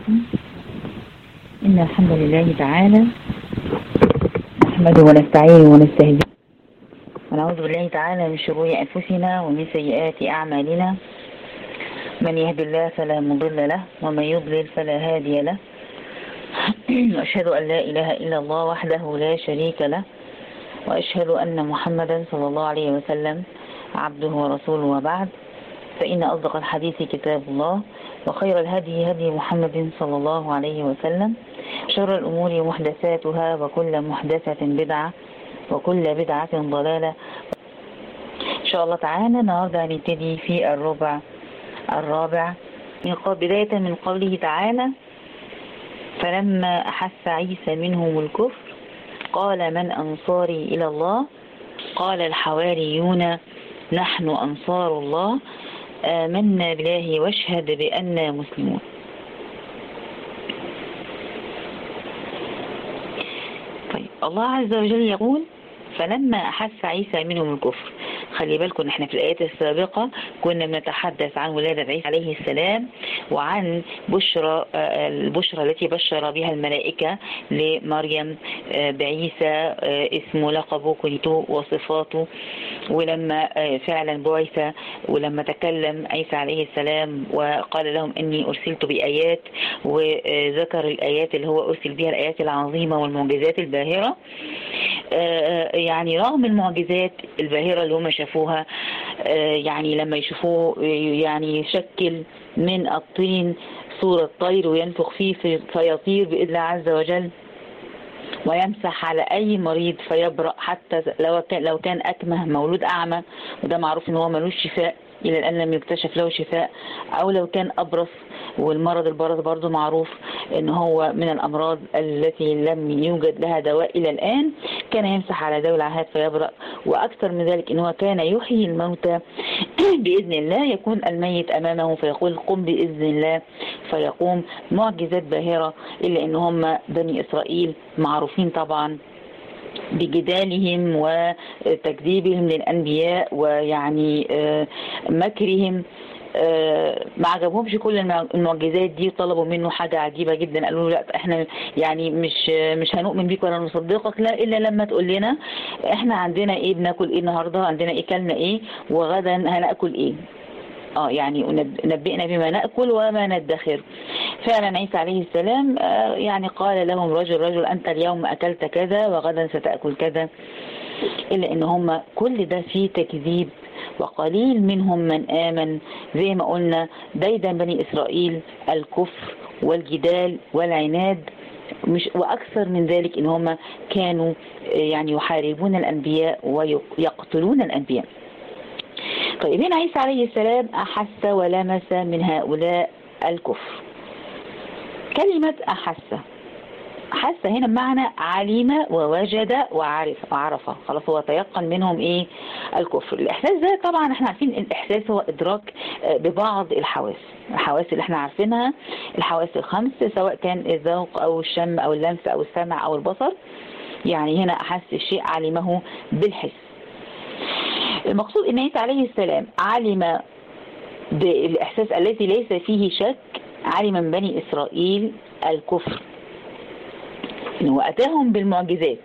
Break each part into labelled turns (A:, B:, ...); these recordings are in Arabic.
A: إن الحمد لله تعالى نحمده ونستعينه ونستهديه ونعوذ بالله تعالى من شرور أنفسنا ومن سيئات أعمالنا. من يهد الله فلا مضل له ومن يضلل فلا هادي له. وأشهد أن لا إله إلا الله وحده لا شريك له، وأشهد أن محمدا صلى الله عليه وسلم عبده ورسوله، وبعد، فإن أصدق الحديث كتاب الله، وخير الهدي هدي محمد صلى الله عليه وسلم، شر الأمور محدثاتها، وكل محدثة بدعة، وكل بدعة ضلالة. إن شاء الله تعالى النهارده هنبتدي في الرابع بداية من قوله تعالى: فلما أحس عيسى منهم الكفر قال من أنصاري إلى الله؟ قال الحواريون نحن أنصار الله، آمنا بالله واشهد بأننا مسلمون. طيب، الله عز وجل يقول فلما أحس عيسى منهم الكفر. خلي بالكم احنا في الآيات السابقة كنا بنتحدث عن ولادة عيسى عليه السلام، وعن البشرى التي بشر بها الملائكة لمريم بعيسى، اسمه لقبه كنيته وصفاته، ولما فعلا بعث ولما تكلم عيسى عليه السلام وقال لهم إني أرسلت بآيات، وذكر الآيات اللي هو أرسل بها، الآيات العظيمة والمعجزات الباهرة. يعني رغم المعجزات الباهرة اللي هم شافوها، يعني لما يشوفوه يعني يشكل من الطين صورة طير وينفخ فيه فيطير بإذن الله عز وجل، ويمسح على أي مريض فيبرأ، حتى لو كان أكمه مولود أعمى، وده معروف إن هو ملوش شفاء إلى الآن، لم يكتشف له شفاء. أو لو كان أبرص، والمرض البرص برضو معروف إن هو من الأمراض التي لم يوجد لها دواء إلى الآن، كان يمسح على ذوي العاهات فيبرأ. وأكثر من ذلك إن هو كان يحيي الموتى بإذن الله، يكون الميت أمامه فيقول قم بإذن الله فيقوم. معجزات باهرة، إلا إن هم بني إسرائيل معروفين طبعا بجدالهم وتكذيبهم للأنبياء، ويعني مكرهم. ما عجبهمش كل المعجزات دي، طلبوا منه حاجة عجيبة جدا. قالوا له لا، احنا يعني مش هنؤمن بيك ولا نصدقك لا إلا لما تقول لنا احنا عندنا ايه، بناكل ايه النهاردة، عندنا ايه، كلنا ايه، وغدا هنأكل ايه. يعني نبئنا بما نأكل وما ندخر. فعلا عيسى عليه السلام يعني قال لهم رجل أنت اليوم أكلت كذا وغدا ستأكل كذا. إلا إن هم كل ده فيه تكذيب، وقليل منهم من آمن. زي ما قلنا دايدا بني إسرائيل الكفر والجدال والعناد، وأكثر من ذلك إن هم كانوا يعني يحاربون الأنبياء ويقتلون الأنبياء. طيب، هنا عيسى عليه السلام أحس ولمس من هؤلاء الكفر. كلمة أحس هنا بمعنى علم ووجد وعرف. خلاص، هو تيقن منهم ايه؟ الكفر. الإحساس ده طبعا احنا عارفين الإحساس هو إدراك ببعض الحواس اللي احنا عارفينها، الحواس الخمس، سواء كان الذوق أو الشم أو اللمس أو السمع أو البصر. يعني هنا أحس الشيء علمه بالحس. المقصود ان عيسى عليه السلام علم بالإحساس الذي ليس فيه شك، علم من بني إسرائيل الكفر، إنه أتاهم بالمعجزات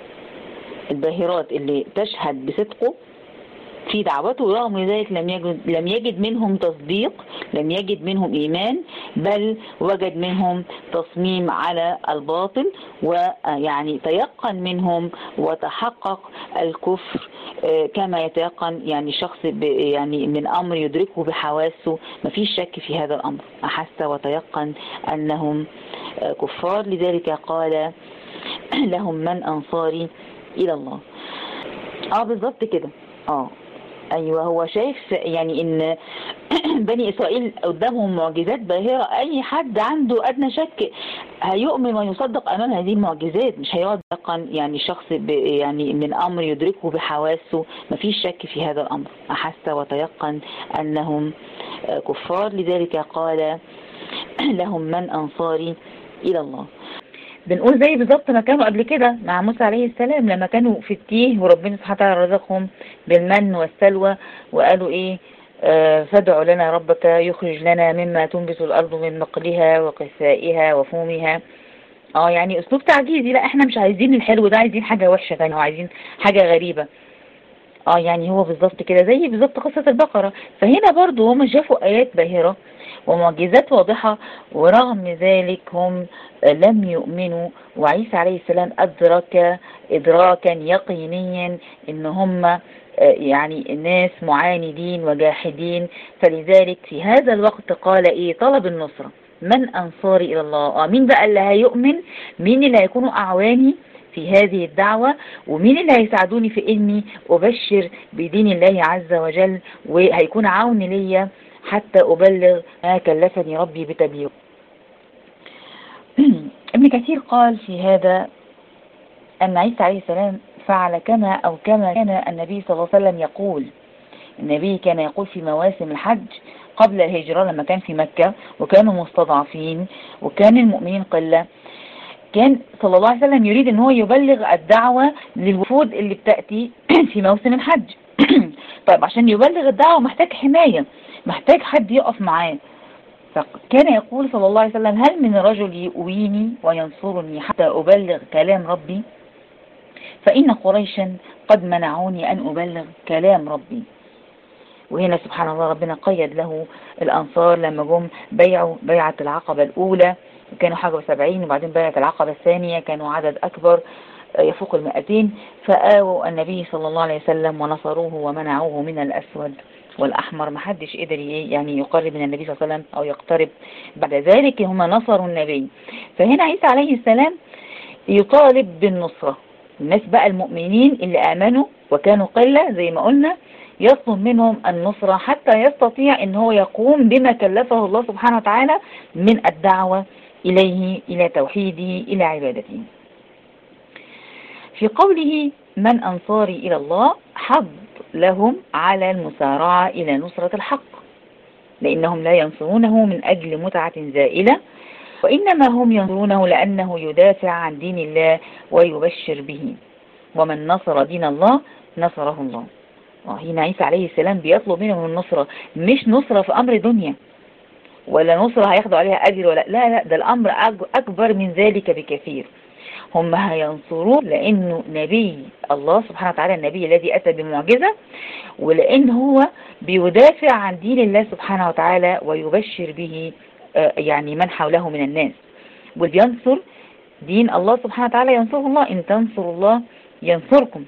A: الباهرات اللي تشهد بصدقه في دعوته، رغم ذلك لم يجد منهم تصديق، لم يجد منهم إيمان، بل وجد منهم تصميم على الباطل، ويعني تيقن منهم وتحقق الكفر كما يتيقن يعني شخص يعني من أمر يدركه بحواسه، ما فيش شك في هذا الأمر. أحس وتيقن أنهم كفار، لذلك قال لهم من أنصاري إلى الله. بالضبط كده. أيوة، هو شايف يعني إن بني إسرائيل قدامهم معجزات باهرة، أي حد عنده أدنى شك هيؤمن ويصدق أمام هذه المعجزات، مش هيقعد يقن يعني شخص يعني من أمر يدركه بحواسه، ما فيش شك في هذا الأمر. أحس وتيقن أنهم كفار، لذلك قال لهم من أنصاري إلى الله. بنقول زي بالظبط ما كانوا قبل كده مع موسى عليه السلام، لما كانوا في التيه وربنا سبحانه وتعالى رزقهم بالمن والسلوى، وقالوا ايه؟ فادع لنا ربك يخرج لنا مما تنبت الأرض من بقلها وقثائها وفومها. يعني أسلوب تعجيزي، لا احنا مش عايزين الحلو ده، عايزين حاجة وحشة تانية وعايزين حاجة غريبة. يعني هو بالظبط كده زي بالظبط قصة البقرة. فهنا برضو هم شافوا آيات باهرة ومعجزات واضحة، ورغم ذلك هم لم يؤمنوا. وعيسى عليه السلام أدرك إدراكا يقينيا إن هم يعني الناس معاندين وجاحدين. فلذلك في هذا الوقت قال إيه؟ طلب النصرة. من أنصاري إلى الله؟ مين بقى اللي هيؤمن؟ مين اللي هيكونوا أعواني في هذه الدعوة؟ ومين اللي هيساعدوني في إني أبشر بدين الله عز وجل وهيكون عون ليا حتى أبلغ ما كلفني ربي بتبليغه؟ ابن كثير قال في هذا أن عيسى عليه السلام فعل كما كان النبي صلى الله عليه وسلم يقول. النبي كان يقول في مواسم الحج قبل الهجرة لما كان في مكة وكانوا مستضعفين وكان المؤمنين قلة، كان صلى الله عليه وسلم يريد ان هو يبلغ الدعوة للوفود اللي بتأتي في موسم الحج. طيب عشان يبلغ الدعوة محتاج حماية، محتاج حد يقف معاه. فكان يقول صلى الله عليه وسلم: هل من رجل يؤويني وينصرني حتى أبلغ كلام ربي؟ فإن قريشا قد منعوني أن أبلغ كلام ربي. وهنا سبحان الله ربنا قيد له الأنصار لما جم بيعوا بيعة العقبة الأولى، كانوا حاجة 70، وبعدين بيعة العقبة الثانية كانوا عدد أكبر يفوق 200، فآووا النبي صلى الله عليه وسلم ونصروه ومنعوه من الأسود والأحمر. محدش قدر يعني يقرب من النبي صلى الله عليه وسلم أو يقترب. بعد ذلك هم نصروا النبي. فهنا عيسى عليه السلام يطالب بالنصرة. الناس بقى المؤمنين اللي آمنوا وكانوا قلة زي ما قلنا يطلب منهم النصرة حتى يستطيع ان هو يقوم بما كلفه الله سبحانه وتعالى من الدعوة إليه، إلى توحيده، إلى عبادته. في قوله من أنصاري إلى الله حض لهم على المسارعة إلى نصرة الحق، لأنهم لا ينصرونه من أجل متعة زائلة، وإنما هم ينصرونه لأنه يدافع عن دين الله ويبشر به. ومن نصر دين الله نصره الله. هنا عيسى عليه السلام بيطلب منهم النصرة، مش نصرة في أمر دنيا ولا نصرة هياخدوا عليها أجر ولا لا، ده الأمر أكبر من ذلك بكثير. هم هينصروه لأنه نبي الله سبحانه وتعالى، النبي الذي أتى بمعجزة، ولأن هو بيدافع عن دين الله سبحانه وتعالى ويبشر به يعني من حوله من الناس. وبينصر دين الله سبحانه وتعالى ينصره الله، إن تنصروا الله ينصركم.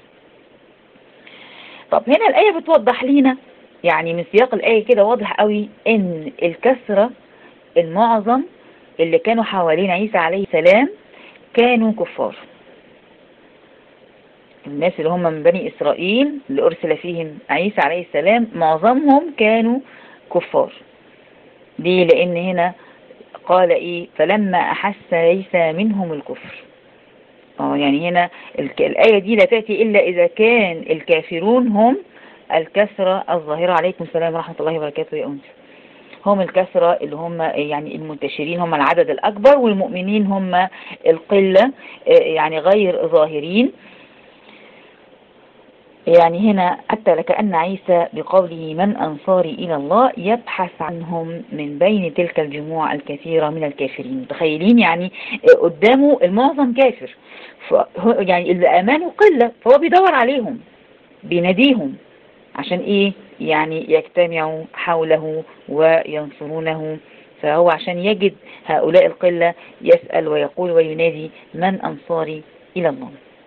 A: طب هنا الآية بتوضح لنا يعني من سياق الآية كده واضح قوي إن الكسرة المعظم اللي كانوا حوالين عيسى عليه السلام كانوا كفار. الناس اللي هم من بني إسرائيل اللي أرسل فيهم عيسى عليه السلام معظمهم كانوا كفار. ليه؟ لأن هنا قال إيه؟ فلما أحس عيسى منهم الكفر. يعني هنا الآية دي لا تأتي إلا إذا كان الكافرون هم الكسرة الظاهرة. عليكم السلام ورحمة الله وبركاته يا أنس. هم الكسرة اللي هم يعني المنتشرين، هم العدد الأكبر، والمؤمنين هم القلة يعني غير ظاهرين. يعني هنا حتى لكأن عيسى بقوله من أنصاري إلى الله يبحث عنهم من بين تلك الجموع الكثيرة من الكافرين. تخيلين يعني قدامه المعظم كافر، يعني اللي آمنوا قلة، فهو بيدور عليهم بيناديهم عشان إيه؟ يعني يجتمعوا حوله وينصرونه. فهو عشان يجد هؤلاء القلة يسأل ويقول وينادي من أنصاري إلى الله.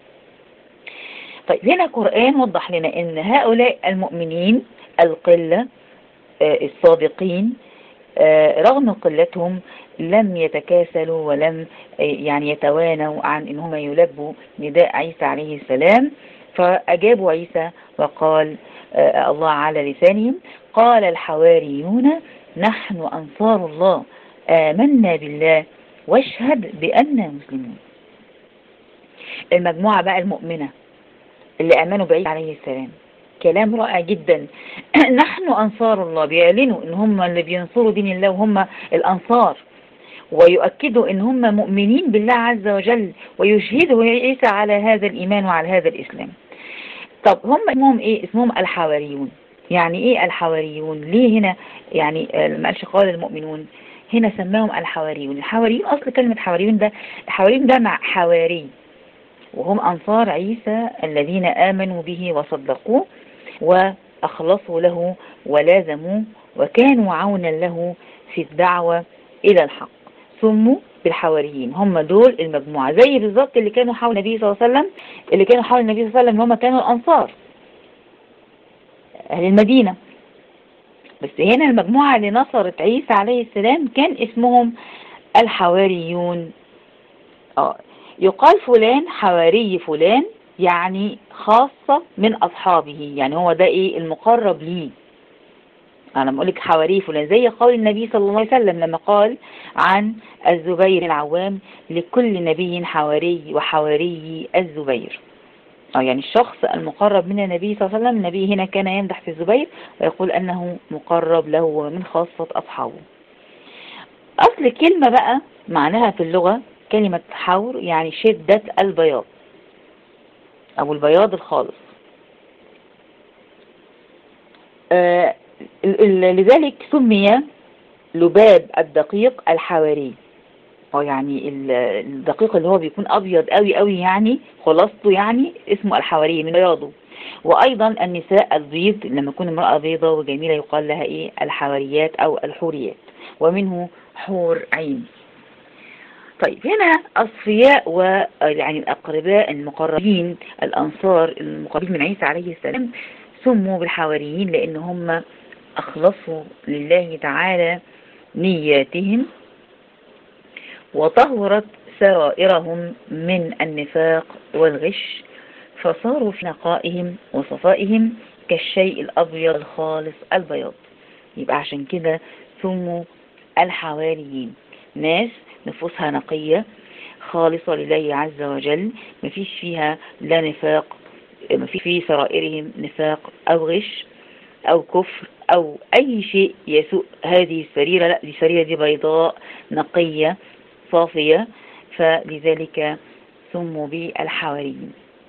A: طيب هنا القرآن وضح لنا ان هؤلاء المؤمنين القلة الصادقين رغم قلتهم لم يتكاسلوا ولم يعني يتوانوا عن انهم يلبوا نداء عيسى عليه السلام. فأجابوا عيسى وقال الله على لسانهم قال الحواريون نحن أنصار الله آمنا بالله واشهد بأننا مسلمون. المجموعة بقى المؤمنة اللي آمنوا بعيسى عليه السلام كلام رائع جدا. نحن أنصار الله، بيعلنوا ان هم اللي بينصروا دين الله وهم الأنصار، ويؤكدوا ان هم مؤمنين بالله عز وجل، ويشهدوا عيسى على هذا الإيمان وعلى هذا الإسلام. طب هم اسمهم ايه؟ اسمهم الحواريون. يعني ايه الحواريون؟ ليه هنا يعني لما قالش قال المؤمنون هنا سماهم الحواريون؟ الحواريون اصل كلمة حواريون ده، الحواريون ده مع حواري، وهم أنصار عيسى الذين آمنوا به وصدقوه وأخلصوا له ولازموا وكانوا عونا له في الدعوة إلى الحق، سموا بالحواريين. هم دول المجموعة زي بالظبط اللي كانوا حول النبي صلى الله عليه وسلم، اللي كانوا حول النبي صلى الله عليه وسلم هم كانوا الأنصار أهل المدينة. بس هنا المجموعة اللي نصرت عيسى عليه السلام كان اسمهم الحواريون. يقال فلان حواري فلان يعني خاصة من أصحابه، يعني هو ده إيه المقرب ليه. أنا بقول لك حواري فلان زي قول النبي صلى الله عليه وسلم لما قال عن الزبير العوام لكل نبي حواري وحواري الزبير. يعني الشخص المقرب من النبي صلى الله عليه وسلم، النبي هنا كان يمدح في الزبير ويقول أنه مقرب له ومن خاصة أصحابه. أصل كلمة بقى معناها في اللغة كلمة حور يعني شدة البياض أو البياض الخالص. لذلك سمي لباب الدقيق الحواري، أو يعني الدقيق اللي هو بيكون أبيض قوي قوي يعني خلاصته يعني اسمه الحواري من بياضه. وأيضا النساء البيض لما تكون امرأة بيضة وجميلة يقال لها إيه الحواريات أو الحوريات، ومنه حور عين. طيب هنا أصفياء ويعني الأقرباء المقربين الأنصار المقربين من عيسى عليه السلام سموا بالحواريين لأن هم أخلصوا لله تعالى نياتهم وطهرت سرائرهم من النفاق والغش، فصاروا في نقائهم وصفائهم كالشيء الأبيض الخالص البياض. يبقى عشان كده سموا الحواريين، ناس نفوسها نقية خالصة لله عز وجل، مفيش فيها لا نفاق، مفيش في سرائرهم نفاق أو غش أو كفر أو أي شيء يسوء هذه السريرة. لا، دي السريرة دي بيضاء نقية صافية، فلذلك سموا بالحواريين.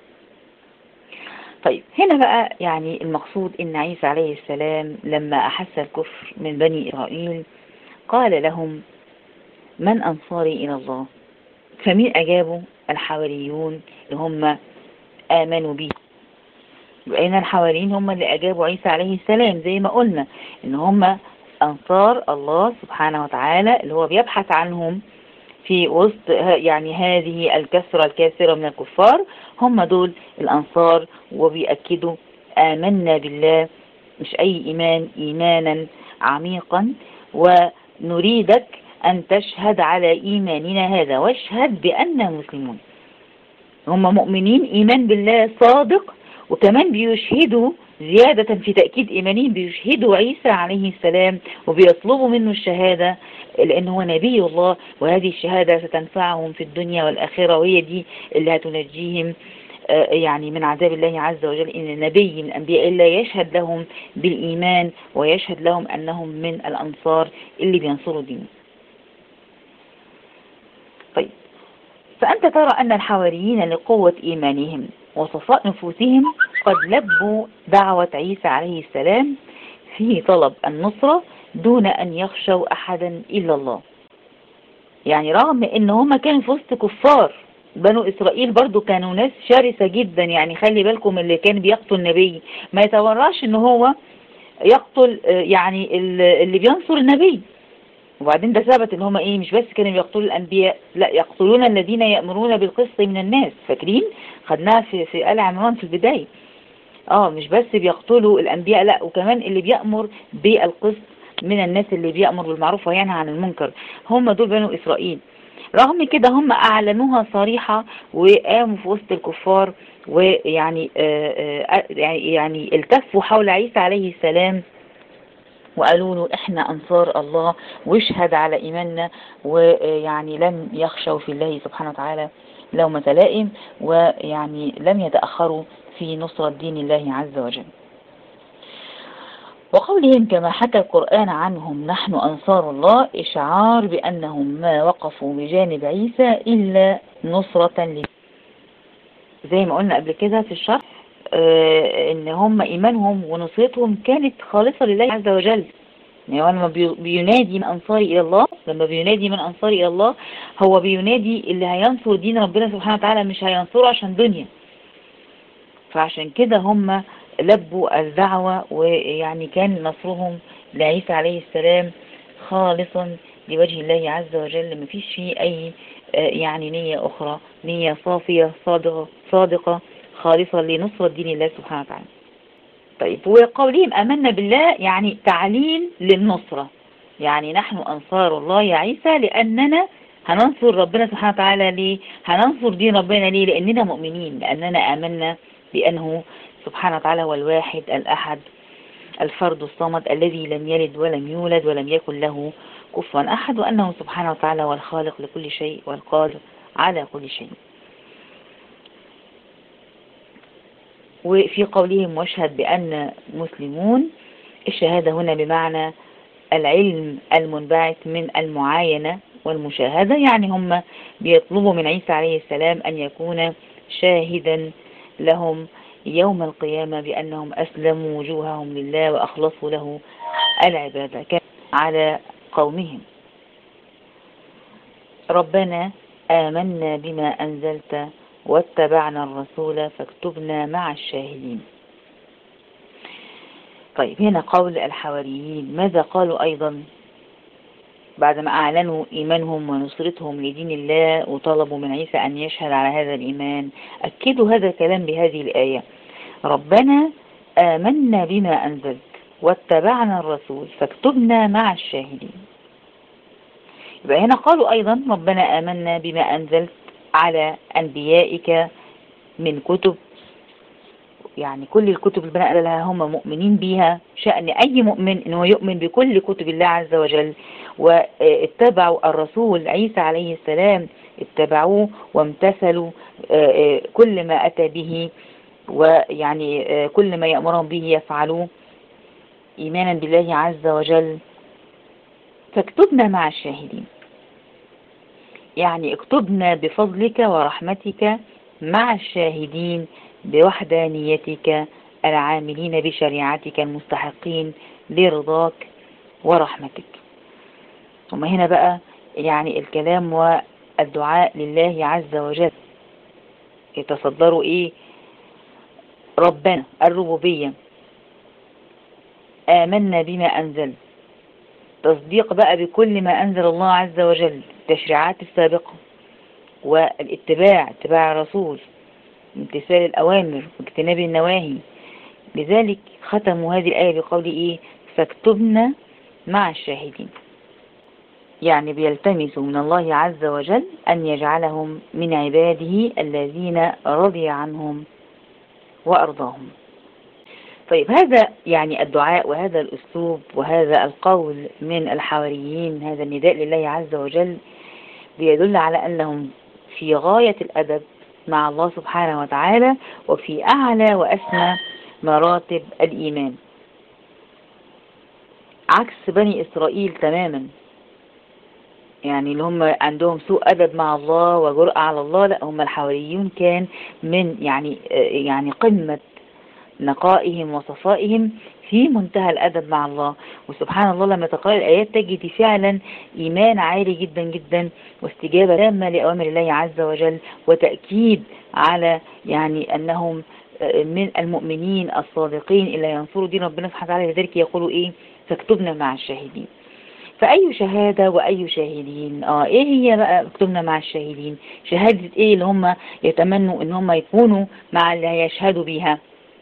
A: طيب هنا بقى يعني المقصود إن عيسى عليه السلام لما أحس الكفر من بني إسرائيل قال لهم من أنصاري إلى الله؟ فمين أجابوا؟ الحواريون اللي هم آمنوا به. بأن الحواريين هم اللي أجابوا عيسى عليه السلام زي ما قلنا إن هم أنصار الله سبحانه وتعالى اللي هو بيبحث عنهم في وسط يعني هذه الكثرة الكاثرة من الكفار. هم دول الأنصار وبيأكدوا آمنا بالله، مش أي إيمان، إيمانا عميقا، ونريدك أن تشهد على إيماننا هذا واشهد بأننا مسلمون. هم مؤمنين إيمان بالله صادق، وكمان بيشهدوا زيادة في تأكيد إيمانهم بيشهدوا عيسى عليه السلام وبيطلبوا منه الشهادة لأنه هو نبي الله، وهذه الشهادة ستنفعهم في الدنيا والآخرة، وهي دي اللي هتنجيهم يعني من عذاب الله عز وجل. إن نبي من أنبياء الله يشهد لهم بالإيمان ويشهد لهم أنهم من الأنصار اللي بينصروا دينه. طيب فأنت ترى أن الحواريين لقوة إيمانهم وصفاء نفوسهم قد لبوا دعوة عيسى عليه السلام في طلب النصرة دون أن يخشوا أحدا إلا الله. يعني رغم أن هم كانوا في وسط كفار بنو إسرائيل برضو كانوا ناس شرسة جدا، يعني خلي بالكم اللي كان بيقتل النبي ما يتوراش أنه هو يقتل يعني اللي بينصر النبي. وبعدين ده ثبت ان هم ايه مش بس كانوا يقتلوا الانبياء، لا يقتلون الذين يأمرون بالقسط من الناس. فاكرين خدناها في آل عمران في البداية. مش بس بيقتلوا الانبياء، لا وكمان اللي بيأمر بالقسط من الناس، اللي بيأمر بالمعروف وينهى عن المنكر، هم دول بنو إسرائيل. رغم كده هم أعلنوها صريحة وقاموا في وسط الكفار، ويعني يعني التفوا حول عيسى عليه السلام وقالوا له احنا أنصار الله واشهد على إيماننا، ويعني لم يخشوا في الله سبحانه وتعالى لومة لائم، ويعني لم يتأخروا في نصرة دين الله عز وجل. وقولهم كما حكى القرآن عنهم نحن أنصار الله إشعار بأنهم ما وقفوا بجانب عيسى إلا نصرة له. زي ما قلنا قبل كده في الشرح ان هم ايمانهم ونصرتهم كانت خالصة لله عز وجل. يعني لما بينادي من أنصاري إلى الله، لما بينادي من أنصاري إلى الله، هو بينادي اللي هينصر دين ربنا سبحانه وتعالى، مش هينصره عشان دنيا. فعشان كده هم لبوا الدعوة، ويعني كان نصرهم لعيسى عليه السلام خالصا لوجه الله عز وجل، مفيش فيه أي يعني نية أخرى، نية صافية صادقة خالصة لنصرة دين الله سبحانه وتعالى. طيب، وقولهم آمنا بالله يعني تعليل للنصرة، يعني نحن أنصار الله يا عيسى لأننا هننصر ربنا سبحانه وتعالى. ليه؟ هننصر دين ربنا ليه؟ لأننا مؤمنين، لأننا آمنا بأنه سبحانه وتعالى هو الواحد الأحد الفرد الصمد الذي لم يلد ولم يولد ولم يكن له كفوا أحد، وأنه سبحانه وتعالى هو الخالق لكل شيء والقادر على كل شيء. وفي قولهم واشهد بأن مسلمون، الشهادة هنا بمعنى العلم المنبعث من المعاينة والمشاهدة، يعني هم بيطلبوا من عيسى عليه السلام أن يكون شاهدا لهم يوم القيامة بأنهم أسلموا وجوههم لله وأخلصوا له العبادة كان على قومهم. ربنا آمنا بما أنزلت واتبعنا الرسول فاكتبنا مع الشاهدين. طيب، هنا قول الحواريين ماذا قالوا أيضا بعدما أعلنوا إيمانهم ونصرتهم لدين الله وطلبوا من عيسى أن يشهد على هذا الإيمان؟ أكدوا هذا الكلام بهذه الآية: ربنا آمنا بما أنزلت واتبعنا الرسول فاكتبنا مع الشاهدين. يبقى هنا قالوا أيضا ربنا آمنا بما أنزلت على أنبيائك من كتب، يعني كل الكتب اللي بنقل لها هم مؤمنين بيها. شأن أي مؤمن أنه يؤمن بكل كتب الله عز وجل، واتبعوا الرسول عيسى عليه السلام، اتبعوه وامتثلوا كل ما أتى به، ويعني كل ما يأمرهم به يفعلوه إيمانا بالله عز وجل. فاكتبنا مع الشاهدين، يعني اكتبنا بفضلك ورحمتك مع الشاهدين بوحدانيتك العاملين بشريعتك المستحقين لرضاك ورحمتك. وما هنا بقى يعني الكلام والدعاء لله عز وجل يتصدروا ايه؟ ربنا الربوبية، آمنا بما أنزل، تصديق بقى بكل ما أنزل الله عز وجل، التشريعات السابقة، والاتباع، اتباع الرسول، امتثال الأوامر واجتناب النواهي. لذلك ختموا هذه الآية بقول إيه؟ فاكتبنا مع الشاهدين، يعني بيلتمسوا من الله عز وجل أن يجعلهم من عباده الذين رضي عنهم وأرضاهم. طيب، هذا يعني الدعاء وهذا الأسلوب وهذا القول من الحواريين، هذا النداء لله عز وجل، بيدل على أنهم في غاية الأدب مع الله سبحانه وتعالى، وفي أعلى وأسمى مراتب الإيمان، عكس بني إسرائيل تماما، يعني اللي هم عندهم سوء أدب مع الله وجرأة على الله. لا، هم الحواريون كان من يعني قمة نقائهم وصفائهم في منتهى الأدب مع الله. وسبحان الله لما تقرأ الآيات تجد فعلا إيمان عالي جدا جدا، واستجابة تامة لأوامر الله عز وجل، وتأكيد على يعني أنهم من المؤمنين الصادقين اللي ينصروا دين ربنا سبحانه وتعالى. لذلك يقولوا إيه؟ فاكتبنا مع الشاهدين. فأي شهادة وأي شاهدين؟ إيه هي بقى اكتبنا مع الشاهدين؟ شهادة إيه اللي هم يتمنوا إن هم يكونوا مع اللي هيشهدوا بيها؟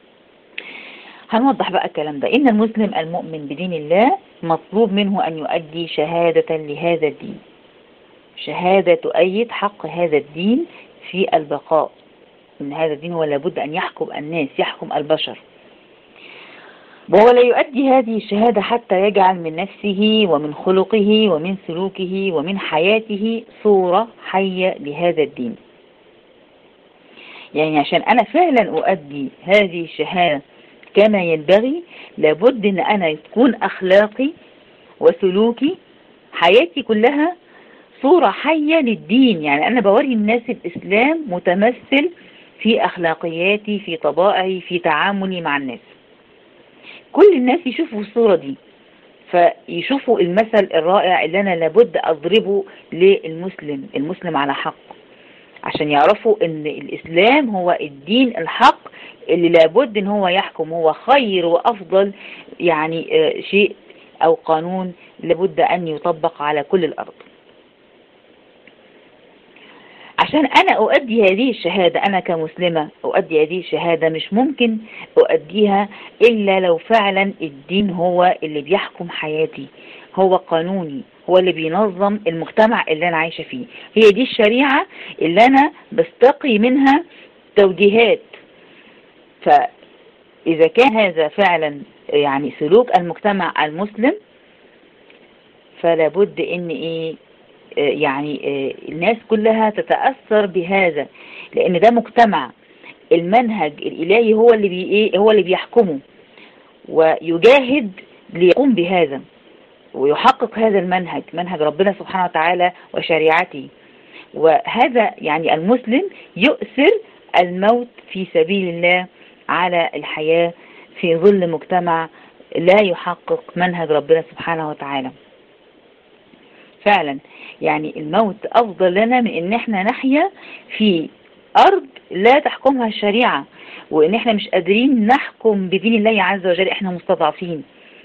A: هنوضح بقى الكلام ده. إن المسلم المؤمن بدين الله مطلوب منه أن يؤدي شهادة لهذا الدين، شهادة تؤيد حق هذا الدين في البقاء. إن هذا الدين هو لابد أن يحكم الناس، يحكم البشر، وهو لا يؤدي هذه الشهادة حتى يجعل من نفسه ومن خلقه ومن سلوكه ومن حياته صورة حية لهذا الدين. يعني عشان أنا فعلا أؤدي هذه الشهادة كما ينبغي، لابد أن أنا يكون أخلاقي وسلوكي حياتي كلها صورة حية للدين. يعني أنا بوري الناس الإسلام متمثل في أخلاقياتي، في طبائعي، في تعاملي مع الناس. كل الناس يشوفوا الصورة دي، فيشوفوا المثل الرائع اللي أنا لابد أضربه للمسلم، المسلم على حق، عشان يعرفوا ان الإسلام هو الدين الحق اللي لابد ان هو يحكم، هو خير وأفضل يعني شيء أو قانون لابد أن يطبق على كل الأرض. عشان أنا أؤدي هذه الشهادة، أنا كمسلمة أؤدي هذه الشهادة، مش ممكن أؤديها إلا لو فعلا الدين هو اللي بيحكم حياتي، هو قانوني، هو اللي بينظم المجتمع اللي أنا عايشة فيه. هي دي الشريعة اللي أنا بستقي منها توجيهات. فإذا كان هذا فعلا يعني سلوك المجتمع المسلم، فلا بد إن يعني الناس كلها تتأثر بهذا، لأن ده مجتمع المنهج الإلهي هو اللي هو اللي بيحكمه، ويجاهد ليقوم بهذا ويحقق هذا المنهج، منهج ربنا سبحانه وتعالى وشريعته. وهذا يعني المسلم يؤثر الموت في سبيل الله على الحياة في ظل مجتمع لا يحقق منهج ربنا سبحانه وتعالى. فعلا يعني الموت أفضل لنا من إن احنا نحيا في أرض لا تحكمها الشريعة، وإن احنا مش قادرين نحكم بدين الله عز وجل، احنا مستضعفين.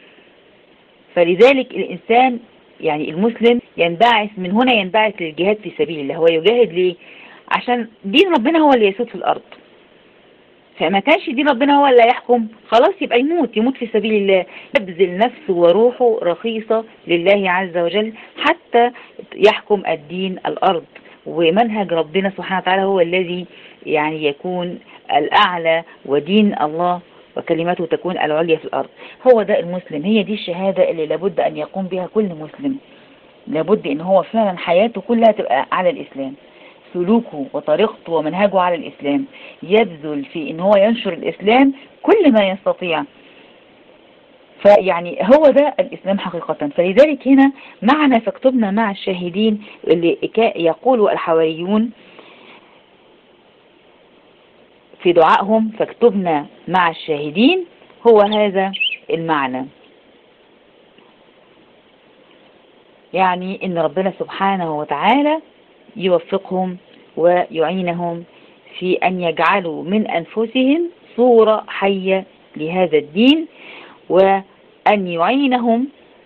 A: فلذلك الإنسان يعني المسلم ينبعث من هنا، ينبعث للجهاد في سبيل الله. هو يجاهد ليه؟ عشان دين ربنا هو اللي يسود في الأرض. فما كانش دين ربنا هو اللي يحكم، خلاص يبقى يموت في سبيل الله، يبذل نفسه وروحه رخيصة لله عز وجل حتى يحكم الدين الأرض، ومنهج ربنا سبحانه وتعالى هو الذي يعني يكون الأعلى، ودين الله وكلمته تكون العليا في الأرض. هو ده المسلم، هي دي الشهادة اللي لابد أن يقوم بها كل مسلم. لابد أن هو فعلا حياته كلها تبقى على الإسلام، سلوكه وطريقته ومنهجه على الإسلام، يبذل في ان هو ينشر الإسلام كل ما يستطيع. فيعني هو ده الإسلام حقيقة. فلذلك هنا معنا فاكتبنا مع الشاهدين اللي يقول الحواريون في دعائهم فاكتبنا مع الشاهدين، هو هذا المعنى، يعني ان ربنا سبحانه وتعالى يوفقهم ويعينهم في أن يجعلوا من أنفسهم صورة حية لهذا الدين، وأن يعينهم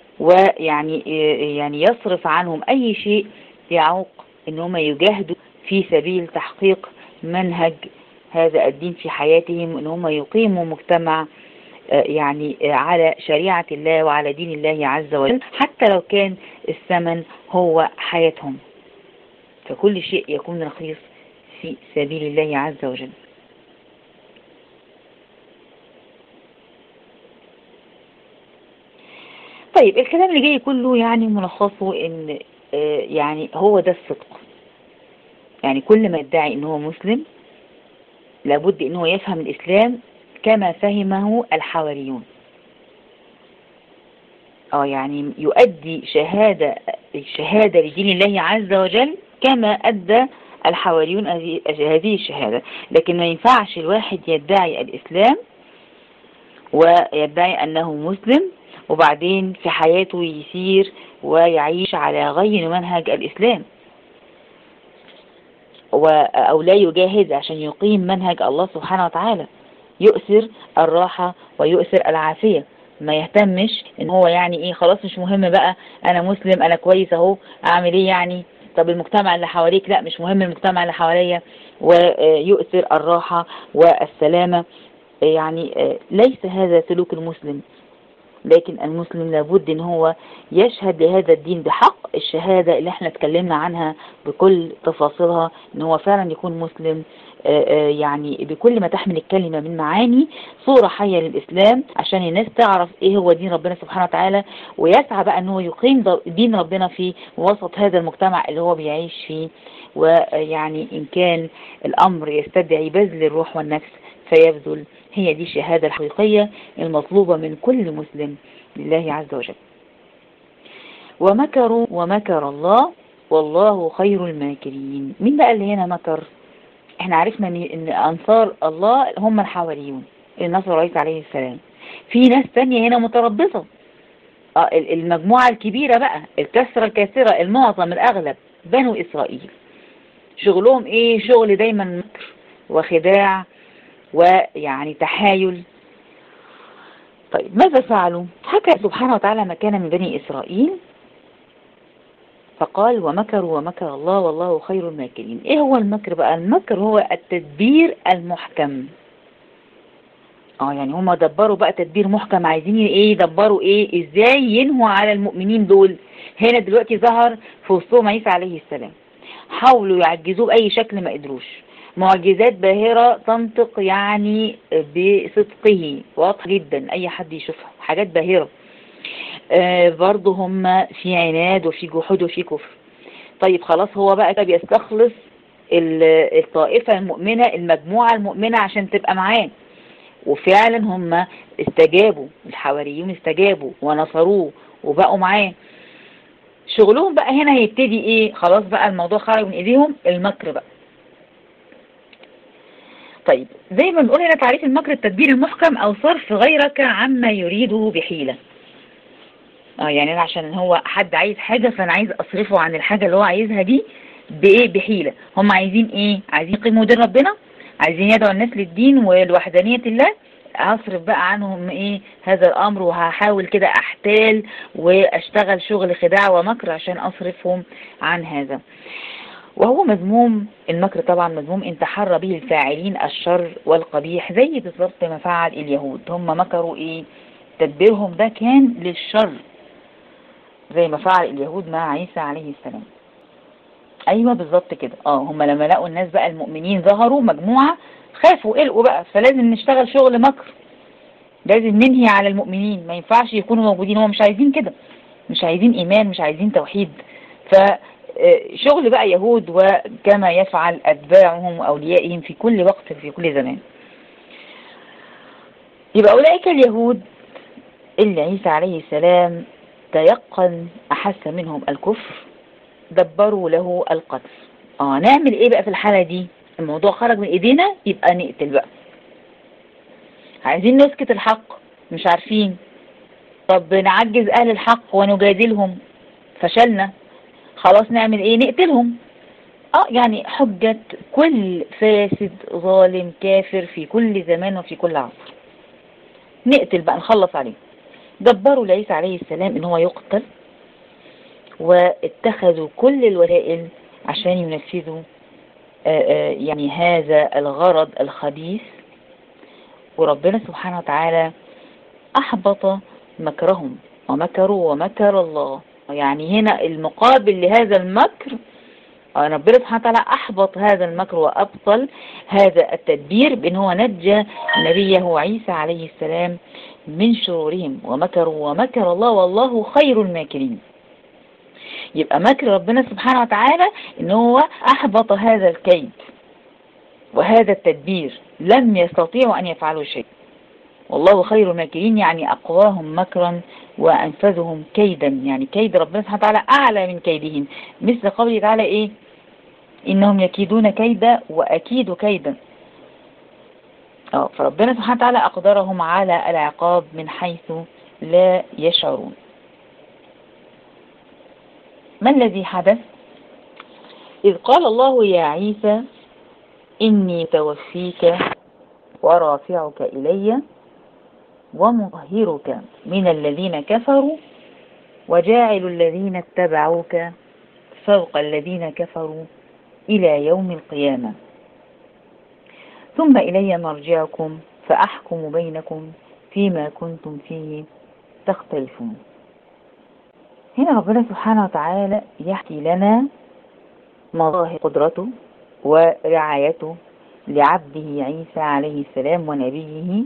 A: ويعني يصرف عنهم أي شيء يعوق أنهم يجاهدوا في سبيل تحقيق منهج هذا الدين في حياتهم، أنهم يقيموا مجتمع يعني على شريعة الله وعلى دين الله عز وجل، حتى لو كان الثمن هو حياتهم. فكل شيء يكون رخيص في سبيل الله عز وجل. طيب الكلام اللي جاي كله يعني ملخصه ان يعني هو ده الصدق. يعني كل ما يدعي ان هو مسلم لابد ان هو يفهم الإسلام كما فهمه الحواريون، يعني يؤدي الشهادة لدين الله عز وجل كما أدى الحواريون هذه الشهادة. لكن ما ينفعش الواحد يدعي الإسلام ويدعي أنه مسلم وبعدين في حياته يسير ويعيش على غير منهج الإسلام، أو لا يجاهد عشان يقيم منهج الله سبحانه وتعالى، يؤثر الراحة ويؤثر العافية، ما يهتمش ان هو يعني خلاص مش مهم بقى، انا مسلم انا كويس اهو، اعمل ايه يعني، طب المجتمع اللي حواليك، لا مش مهم المجتمع اللي حواليا، ويؤثر الراحة والسلامة. يعني ليس هذا سلوك المسلم. لكن المسلم لابد ان هو يشهد لهذا الدين بحق الشهادة اللي احنا اتكلمنا عنها بكل تفاصيلها، ان هو فعلا يكون مسلم يعني بكل ما تحمل الكلمة من معاني، صورة حية للإسلام عشان الناس تعرف ايه هو دين ربنا سبحانه وتعالى، ويسعى بقى انه يقيم دين ربنا في وسط هذا المجتمع اللي هو بيعيش فيه. ويعني ان كان الامر يستدعي بذل الروح والنفس فيبذل. هي دي الشهادة الحقيقية المطلوبة من كل مسلم لله عز وجل. ومكروا ومكر الله والله خير الماكرين. مين بقى اللي هنا مكر؟ احنا عرفنا ان انصار الله هم الحواريون اللي نصروا عيسى عليه السلام. في ناس تانية هنا متربصة، المجموعة الكبيرة بقى، الكثرة الكثيرة، المعظم الأغلب بنو إسرائيل. شغلهم إيه؟ شغل دايما مكر وخداع ويعني تحايل. طيب ماذا فعلوا؟ حكى سبحانه وتعالى ما كان من بني إسرائيل فقال ومكروا ومكر الله والله خير الماكرين. إيه هو المكر بقى؟ المكر هو التدبير المحكم. يعني هم دبروا بقى تدبير محكم، عايزين ايه؟ يدبروا ايه؟ ازاي ينهوا على المؤمنين دول. هنا دلوقتي ظهر في وسطهم عيسى عليه السلام، حاولوا يعجزوه بأي شكل ما قدروش. معجزات باهرة تنطق يعني بصدقه، واضح جدا اي حد يشوفها، حاجات باهرة. برضه هم في عناد وفي جحود وفي كفر. طيب خلاص، هو بقى بيستخلص الطائفة المؤمنة، المجموعة المؤمنة عشان تبقى معاه. وفعلا هم استجابوا، الحواريون استجابوا ونصروه وبقوا معاه. شغلهم بقى هنا هيبتدي ايه؟ خلاص بقى الموضوع خرج من ايديهم، المكر بقى. طيب زي ما بنقول هنا تعريف المكر التدبير المحكم او صرف غيرك عما يريده بحيلة. يعني انا عشان هو حد عايز حاجة فانا عايز اصرفه عن الحاجة اللي هو عايزها دي بايه؟ بحيلة. هم عايزين ايه؟ عايزين يقيموا دين ربنا، عايزين يدعوا الناس للدين ولوحدانية الله. هصرف بقى عنهم ايه هذا الامر، وهحاول كده احتال واشتغل شغل خداع ومكر عشان اصرفهم عن هذا. وهو مذموم، المكر طبعا مذموم ان تحرى به الفاعلين الشر والقبيح، زي بالظبط ما فعل اليهود. هم مكروا ايه؟ تدبيرهم ده كان للشر، زي ما فعل اليهود مع عيسى عليه السلام. ايوه بالظبط كده. هم لما لقوا الناس بقى المؤمنين ظهروا مجموعة، خافوا قلقوا بقى، فلازم نشتغل شغل مكر، لازم ننهي على المؤمنين، ما ينفعش يكونوا موجودين. هم مش عايزين كده، مش عايزين ايمان، مش عايزين توحيد. فشغل بقى يهود، وكما يفعل اتباعهم واوليائهم في كل وقت في كل زمان. يبقى اولئك اليهود اللي عيسى عليه السلام تيقن احس منهم الكفر، دبروا له القتل. نعمل ايه بقى في الحالة دي؟ الموضوع خرج من ايدينا، يبقى نقتل بقى. عايزين نسكت الحق، مش عارفين. طب نعجز اهل الحق ونجادلهم، فشلنا. خلاص نعمل ايه؟ نقتلهم. يعني حجة كل فاسد ظالم كافر في كل زمان وفي كل عصر. نقتل بقى، نخلص عليه. دبروا لعيسى عليه السلام ان هو يقتل، واتخذوا كل الوسائل عشان ينفذوا يعني هذا الغرض الخبيث. وربنا سبحانه وتعالى أحبط مكرهم، ومكروا ومكر الله. يعني هنا المقابل لهذا المكر، ربنا سبحانه وتعالى أحبط هذا المكر وأبطل هذا التدبير بأن هو نجى نبيه عيسى عليه السلام من شرورهم. ومكروا ومكر الله والله خير الماكرين. يبقى مكر ربنا سبحانه وتعالى ان هو احبط هذا الكيد وهذا التدبير، لم يستطيعوا ان يفعلوا شيء. والله خير الماكرين يعني اقواهم مكرا وانفذهم كيدا. يعني كيد ربنا سبحانه وتعالى اعلى من كيدهم، مثل قوله تعالى ايه؟ انهم يكيدون كيدا واكيد كيدا. فربنا سبحانه وتعالى اقدرهم على العقاب من حيث لا يشعرون. ما الذي حدث؟ إذ قال الله يا عيسى إني توفيك ورافعك إلي ومطهرك من الذين كفروا وجاعل الذين اتبعوك فوق الذين كفروا إلى يوم القيامة ثم إلي مرجعكم فأحكم بينكم فيما كنتم فيه تختلفون. هنا ربنا سبحانه وتعالى يحكي لنا مظاهر قدرته ورعايته لعبده عيسى عليه السلام ونبيه،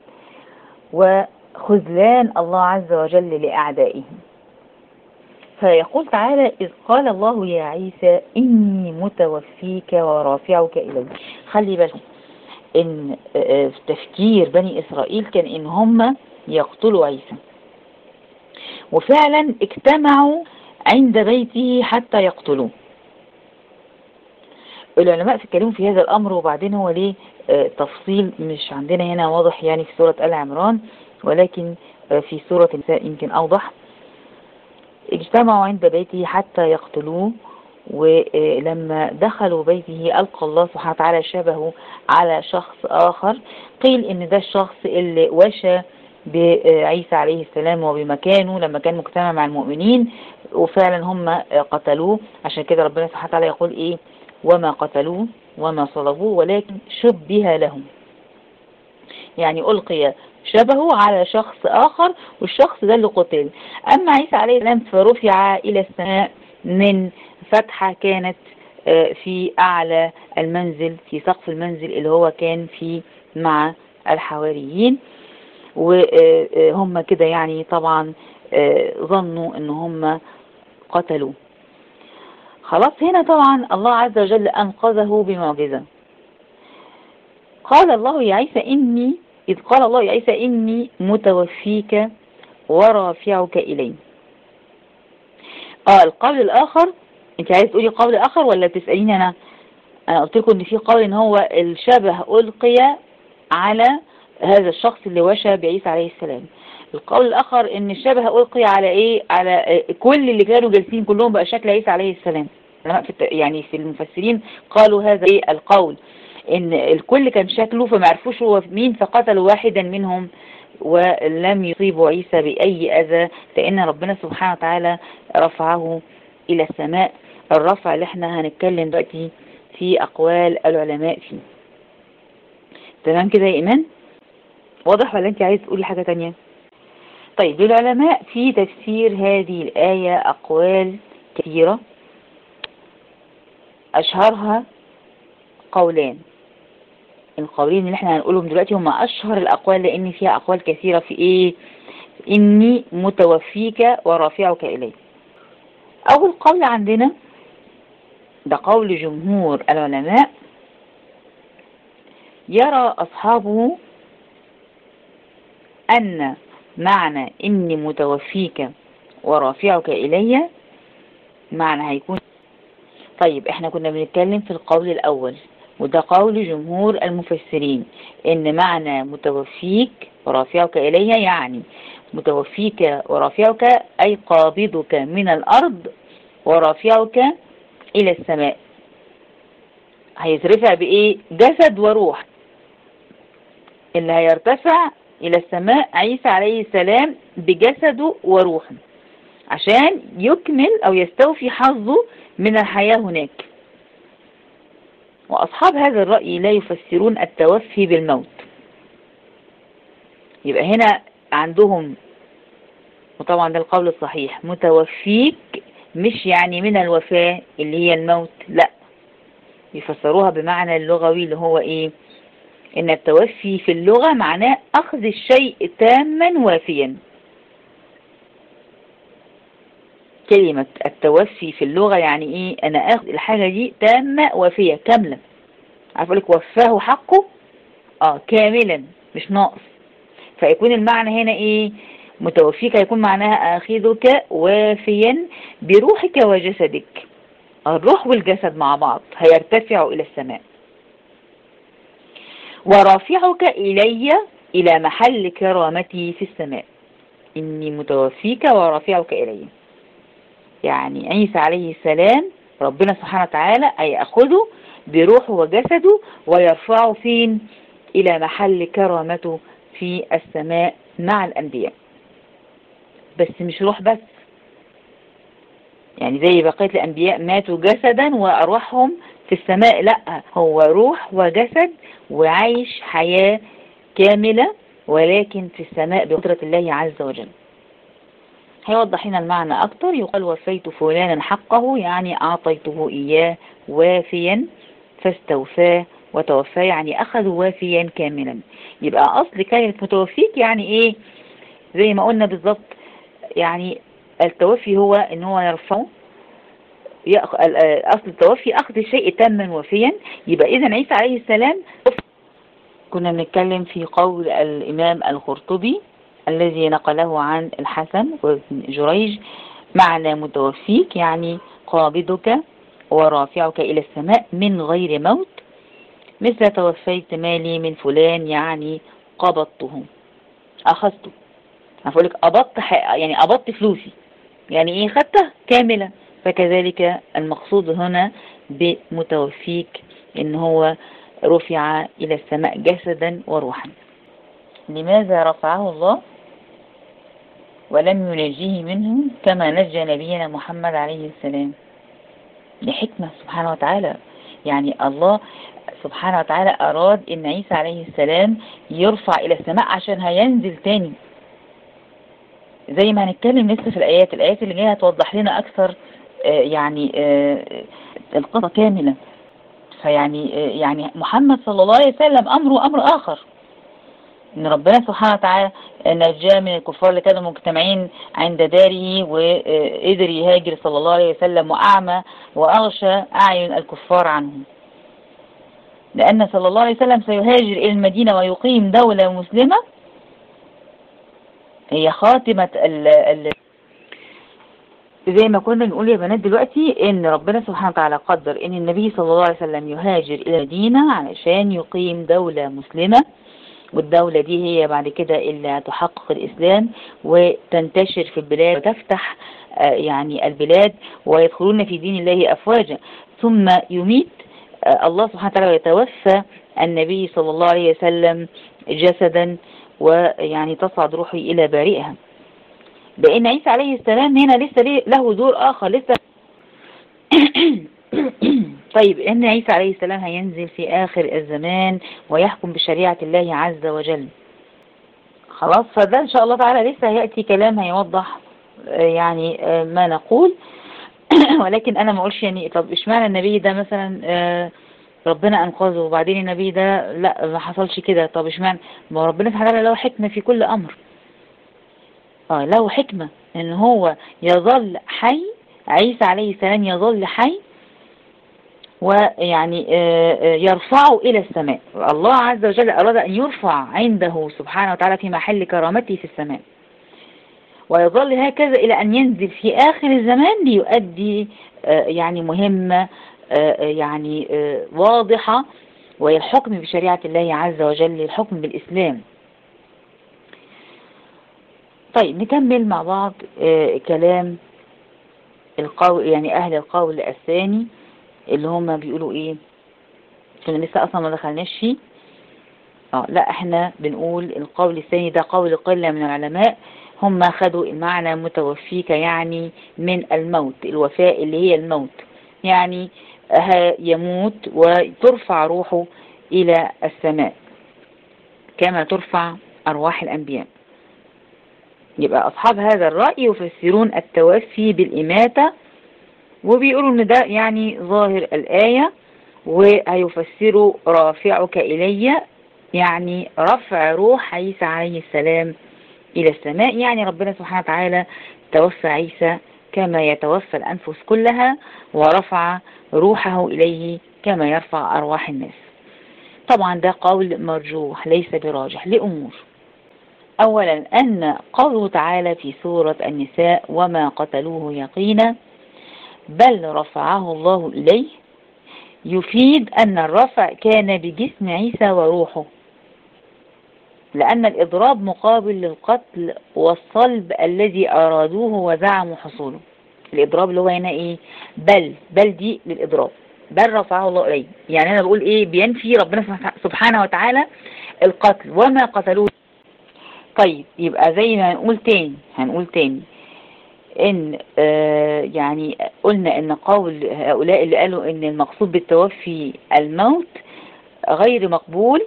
A: وخذلان الله عز وجل لأعدائه. فيقول تعالى إذ قال الله يا عيسى إني متوفيك ورافعك إلي. خلي بالكم إن تفكير بني إسرائيل كان إن هم يقتلوا عيسى، وفعلا اجتمعوا عند بيته حتى يقتلوه. العلماء اتكلموا في هذا الأمر، وبعدين هو ليه تفصيل مش عندنا هنا واضح يعني في سورة آل عمران، ولكن في سورة النساء يمكن أوضح. اجتمعوا عند بيته حتى يقتلوه، ولما دخلوا بيته ألقى الله سبحانه وتعالى شبهه على شخص آخر. قيل إن ده الشخص اللي وشى بعيسى عليه السلام وبمكانه لما كان مجتمع مع المؤمنين، وفعلا هم قتلوه. عشان كده ربنا سبحانه وتعالى يقول إيه؟ وما قتلوه وما صلبوه ولكن شبه لهم، يعني ألقي شبهه على شخص آخر والشخص ده اللي قتل. أما عيسى عليه السلام فرفع إلى السماء من فتحة كانت في أعلى المنزل، في سقف المنزل اللي هو كان فيه مع الحواريين، وهم كده يعني طبعا ظنوا ان هم قتلوا. خلاص هنا طبعا الله عز وجل أنقذه بمعجزة. قال الله يا عيسى إني إذ قال الله يا عيسى إني متوفيك ورافعك إلي. القول الآخر، أنت عايز تقولي قول آخر ولا بتسأليني أنا؟ أنا قلت لكم إن في قول إن هو الشبه ألقي على هذا الشخص اللي وشى بعيسى عليه السلام. القول الآخر إن الشبه ألقي على إيه؟ على كل اللي كانوا جالسين كلهم بقى شكل عيسى عليه السلام. يعني في المفسرين قالوا هذا إيه القول، إن الكل كان شكله فما عرفوش هو مين، فقتلوا واحدا منهم ولم يصيبوا عيسى بأي أذى، لأن ربنا سبحانه وتعالى رفعه إلى السماء. الرفع اللي احنا هنتكلم دلوقتي في أقوال العلماء فيه. تمام كده يا إيمان؟ واضح ولا أنت عايز تقولي حاجة تانية؟ طيب للعلماء في تفسير هذه الآية أقوال كثيرة، أشهرها قولان. القولين اللي احنا هنقولهم دلوقتي هم أشهر الأقوال، لأن فيها أقوال كثيرة في إيه؟ إني متوفيك ورافعك إلي. أول قول عندنا ده قول جمهور العلماء، يرى أصحابه أن معنى إني متوفيك ورافعك إلي معنى هيكون. طيب احنا كنا بنتكلم في القول الأول، وده قول جمهور المفسرين، إن معنى متوفيك ورافعك إلي يعني متوفيك ورافعك أي قابضك من الأرض ورافعك إلى السماء. هيترفع بإيه؟ جسد وروح. اللي هيرتفع إلى السماء عيسى عليه السلام بجسده وروحه عشان يكمل أو يستوفي حظه من الحياة هناك. وأصحاب هذا الرأي لا يفسرون التوفي بالموت. يبقى هنا عندهم، وطبعا ده القول الصحيح، متوفيك مش يعني من الوفاة اللي هي الموت، لا، يفسروها بمعنى اللغوي اللي هو ايه؟ ان التوفي في اللغة معناه اخذ الشيء تاما وافيا. كلمة التوفي في اللغة يعني ايه؟ انا اخذ الحاجة دي تامة وافية كاملة. عارف لك وفاه حقه كاملا مش ناقص. فيكون المعنى هنا ايه؟ متوفيك هيكون معناها اخذك وافيا بروحك وجسدك. الروح والجسد مع بعض هيرتفعوا الى السماء. ورافعك إلي إلى محل كرامتي في السماء. إني متوفيك ورافعك إلي يعني عيسى عليه السلام ربنا سبحانه وتعالى هيأخذه بروحه وجسده ويرفعه فين؟ إلى محل كرامته في السماء مع الأنبياء. بس مش روح بس، يعني زي بقية الأنبياء ماتوا جسدا وأرواحهم في السماء، لا، هو روح وجسد وعايش حياة كاملة ولكن في السماء بقدرة الله عز وجل. هيوضح هنا المعنى أكتر. يقال وفيت فلانا حقه يعني أعطيته إياه وافيا فاستوفاه وتوفاه يعني أخذ وافيا كاملا. يبقى أصل كلمة متوفيك يعني إيه؟ زي ما قلنا بالضبط، يعني التوفي هو إن هو يرفعه. أصل التوفي أخذ الشيء تاما وفيا. يبقى إذن عيسى عليه السلام. كنا بنتكلم في قول الإمام القرطبي الذي نقله عن الحسن وابن جريج، معنى متوفيك يعني قابضك ورافعك إلى السماء من غير موت، مثل توفيت مالي من فلان، يعني قبضته، أخذته. هقول لك قبضت يعني قبضت فلوسي، يعني إيه؟ خدتها كاملة. فكذلك المقصود هنا بمتوفيك إن هو رفع إلى السماء جسدا وروحا. لماذا رفعه الله ولم ينجيه منه كما نجى نبينا محمد عليه السلام؟ لحكمة سبحانه وتعالى. يعني الله سبحانه وتعالى أراد إن عيسى عليه السلام يرفع إلى السماء عشان هينزل تاني، زي ما هنتكلم لسه في الآيات اللي جاية هتوضح لنا أكثر يعني القصة كاملة. يعني محمد صلى الله عليه وسلم أمره أمر آخر، إن ربنا سبحانه وتعالى نجاه من الكفار اللي كانوا مجتمعين عند داره، وقدر يهاجر صلى الله عليه وسلم وأعمى وأغشى أعين الكفار عنهم، لأن صلى الله عليه وسلم سيهاجر إلى المدينة ويقيم دولة مسلمة هي خاتمة زي ما كنا بنقول يا بنات دلوقتي، ان ربنا سبحانه وتعالى قدر ان النبي صلى الله عليه وسلم يهاجر الى المدينة علشان يقيم دولة مسلمة، والدولة دي هي بعد كده اللي هتحقق الإسلام وتنتشر في البلاد وتفتح يعني البلاد ويدخلون في دين الله أفواجا. ثم يميت الله سبحانه وتعالى ويتوفى النبي صلى الله عليه وسلم جسدا، ويعني تصعد روحي إلى بارئها. لأن عيسى عليه السلام هنا لسه له دور آخر لسه. طيب إن عيسى عليه السلام هينزل في آخر الزمان ويحكم بشريعة الله عز وجل، خلاص. فده إن شاء الله تعالى لسه هيأتي كلام هيوضح يعني ما نقول. ولكن أنا ما أقولش يعني طب إشمعنى النبي ده مثلا ربنا أنقذه وبعدين النبي ده لا ما حصلش كده، طب إشمعنى؟ ما ربنا سبحانه وتعالى له حكمة في كل أمر، له حكمة إن هو يظل حي، عيسى عليه السلام يظل حي، ويعني يرفعه إلى السماء. الله عز وجل أراد أن يرفع عنده سبحانه وتعالى في محل كرامته في السماء، ويظل هكذا إلى أن ينزل في آخر الزمان ليؤدي يعني مهمة يعني واضحة، وهي الحكم بشريعة الله عز وجل، الحكم بالإسلام. طيب نكمل مع بعض كلام القول، يعني أهل القول الثاني اللي هم بيقولوا إيه، كنا لسه أصلا ما دخلناش فيه. لا احنا بنقول القول الثاني ده قول قلة من العلماء، هم خدوا المعنى متوفيك يعني من الموت، الوفاء اللي هي الموت، يعني يموت وترفع روحه إلى السماء كما ترفع أرواح الأنبياء. يبقى أصحاب هذا الرأي يفسرون التوفي بالإماتة، وبيقولوا إن ده يعني ظاهر الآية، وهيفسروا رافعك إلي يعني رفع روح عيسى عليه السلام إلى السماء، يعني ربنا سبحانه وتعالى توفى عيسى كما يتوفى الأنفس كلها، ورفع روحه إليه كما يرفع أرواح الناس. طبعا ده قول مرجوح ليس براجح لأمور. أولا أن قوله تعالى في سورة النساء وما قتلوه يقينا بل رفعه الله إليه يفيد أن الرفع كان بجسم عيسى وروحه، لأن الإضراب مقابل للقتل والصلب الذي أرادوه وزعموا حصوله. الإضراب اللي هو هنا إيه؟ بل دي للإضراب، بل رفعه الله إليه، يعني أنا بقول إيه؟ بينفي ربنا سبحانه وتعالى القتل وما قتلوه. طيب يبقى زي ما هنقول تاني ان يعني قلنا ان قول هؤلاء اللي قالوا ان المقصود بالتوفي الموت غير مقبول،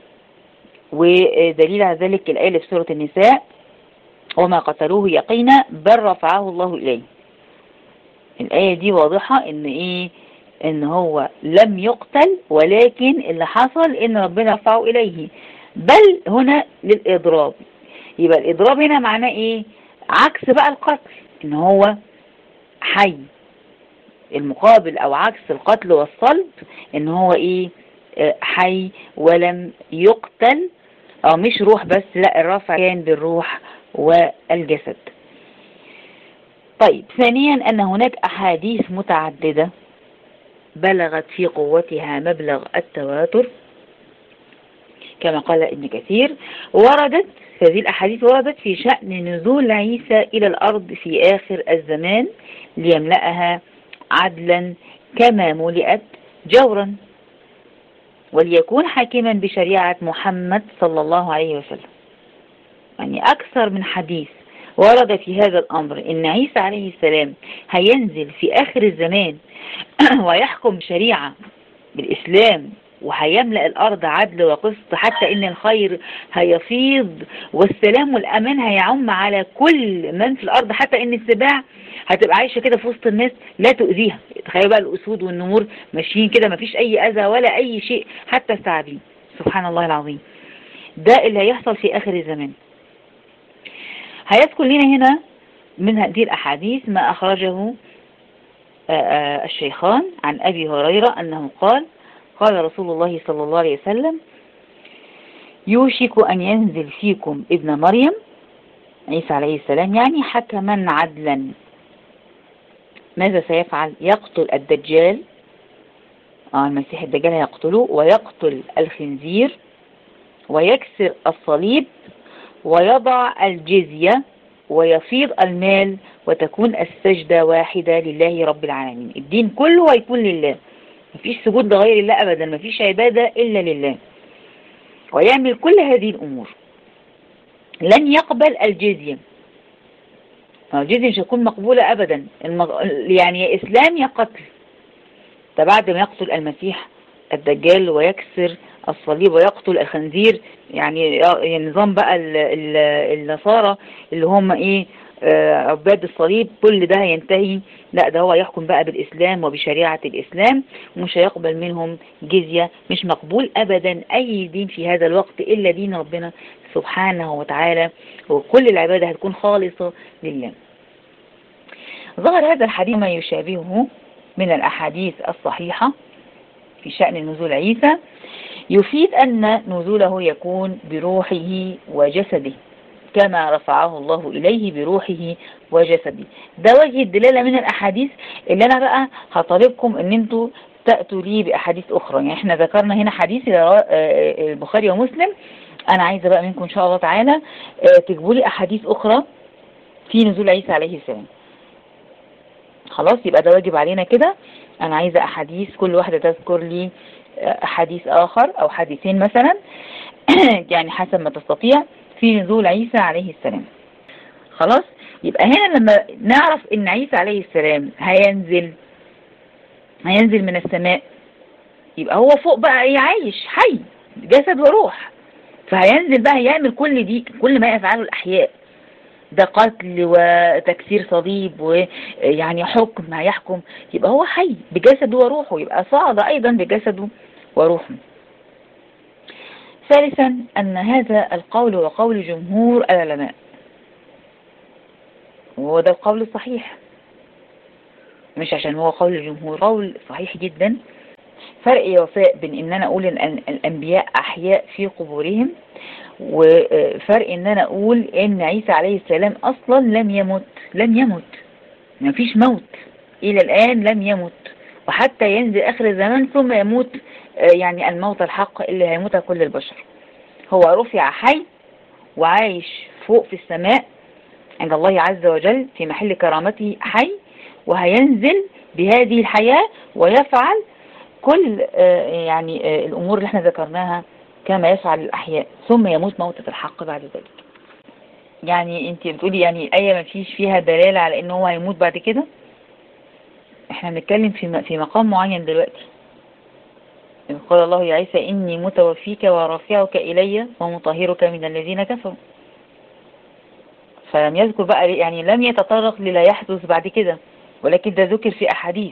A: ودليل على ذلك الآية اللي في سورة النساء وما قتلوه يقينا بل رفعه الله إليه. الآية دي واضحة ان ايه؟ ان هو لم يقتل، ولكن اللي حصل ان ربنا رفعه إليه، بل هنا للإضراب. يبقى الإضراب هنا معناه ايه؟ عكس بقى القتل، ان هو حي. المقابل او عكس القتل والصلب ان هو ايه؟ حي ولم يقتل، مش روح بس، لا الرفع كان بالروح والجسد. طيب ثانيا ان هناك احاديث متعددة بلغت في قوتها مبلغ التواتر كما قال ابن كثير. وردت هذه الأحاديث وردت في شأن نزول عيسى إلى الأرض في آخر الزمان ليملأها عدلا كما ملئت جورا، وليكون حاكما بشريعة محمد صلى الله عليه وسلم. يعني أكثر من حديث ورد في هذا الأمر، إن عيسى عليه السلام هينزل في آخر الزمان ويحكم بشريعة بالإسلام، وهيملأ الأرض عدل وقسط، حتى إن الخير هيفيض والسلام والأمان هيعم على كل من في الأرض، حتى إن السباع هتبقى عايشة كده في وسط الناس لا تؤذيها. تخيل بقى الأسود والنمور ماشيين كده مفيش أي أذى ولا أي شيء، حتى الثعابين. سبحان الله العظيم. ده اللي هيحصل في آخر الزمان. هيذكر لنا هنا من هذه الأحاديث ما أخرجه الشيخان عن أبي هريرة أنه قال: قال رسول الله صلى الله عليه وسلم: يوشك أن ينزل فيكم ابن مريم، عيسى عليه السلام، يعني حكما عدلا. ماذا سيفعل؟ يقتل الدجال، المسيح الدجال هيقتله، ويقتل الخنزير، ويكسر الصليب، ويضع الجزية، ويفيض المال، وتكون السجدة واحدة لله رب العالمين. الدين كله هيكون لله، مفيش سجود لغير الله أبدا، مفيش عبادة إلا لله. ويعمل كل هذه الأمور. لن يقبل الجزية، الجزية مش هتكون مقبولة أبدا، يعني يا إسلام يا قتل. ده بعد ما يقتل المسيح الدجال ويكسر الصليب ويقتل الخنزير، يعني نظام بقى النصارى اللي هم عباد الصليب، كل ده هينتهي. لا، ده هو يحكم بقى بالإسلام وبشريعة الإسلام، ومش هيقبل منهم جزية. مش مقبول أبدا أي دين في هذا الوقت إلا دين ربنا سبحانه وتعالى، وكل العبادة هتكون خالصة لله. ظهر هذا الحديث ما يشابهه من الأحاديث الصحيحة في شأن نزول عيسى، يفيد أن نزوله يكون بروحه وجسده كما رفعه الله إليه بروحه وجسده. ده وجه الدلالة من الأحاديث اللي أنا بقى هطالبكم أن انتوا تأتوا لي بأحاديث أخرى. يعني احنا ذكرنا هنا حديث البخاري ومسلم، أنا عايزة بقى منكم إن شاء الله تعالى تجيبوا لي أحاديث أخرى في نزول عيسى عليه السلام. خلاص، يبقى ده واجب علينا كده. أنا عايزة أحاديث، كل واحدة تذكر لي حديث آخر أو حديثين مثلا يعني حسب ما تستطيع في نزول عيسى عليه السلام. خلاص، يبقى هنا لما نعرف ان عيسى عليه السلام هينزل من السماء، يبقى هو فوق بقى عايش حي جسد وروح، فهينزل بقى يعمل كل ما يفعله الأحياء، ده قتل وتكسير صليب ويعني حكم هيحكم. يبقى هو حي بجسده وروحه، يبقى صعد أيضا بجسده وروحه. ثالثا أن هذا القول هو قول جمهور العلماء، وده القول الصحيح، مش عشان هو قول الجمهور، قول صحيح جدا. فرق يا وفاء بين ان انا اقول ان الانبياء احياء في قبورهم، وفرق ان انا اقول ان عيسى عليه السلام اصلا لم يمت، ما فيش موت الى الان، لم يمت، وحتى ينزل اخر الزمان ثم يموت، يعني الموت الحق اللي هيموتها كل البشر. هو رفع حي وعايش فوق في السماء عند الله عز وجل في محل كرامته حي، وهينزل بهذه الحياة ويفعل كل يعني الأمور اللي احنا ذكرناها كما يفعل الأحياء، ثم يموت موتة الحق بعد ذلك. يعني انت بتقولي يعني الآية ما فيش فيها دلالة على انه هو هيموت بعد كده؟ احنا بنتكلم في مقام معين دلوقتي. قال الله يا عيسى إني متوفيك ورافعك إلي ومطهرك من الذين كفروا. فلم يذكر بقى، يعني لم يتطرق للا يحدث بعد كده، ولكن ده ذكر في أحاديث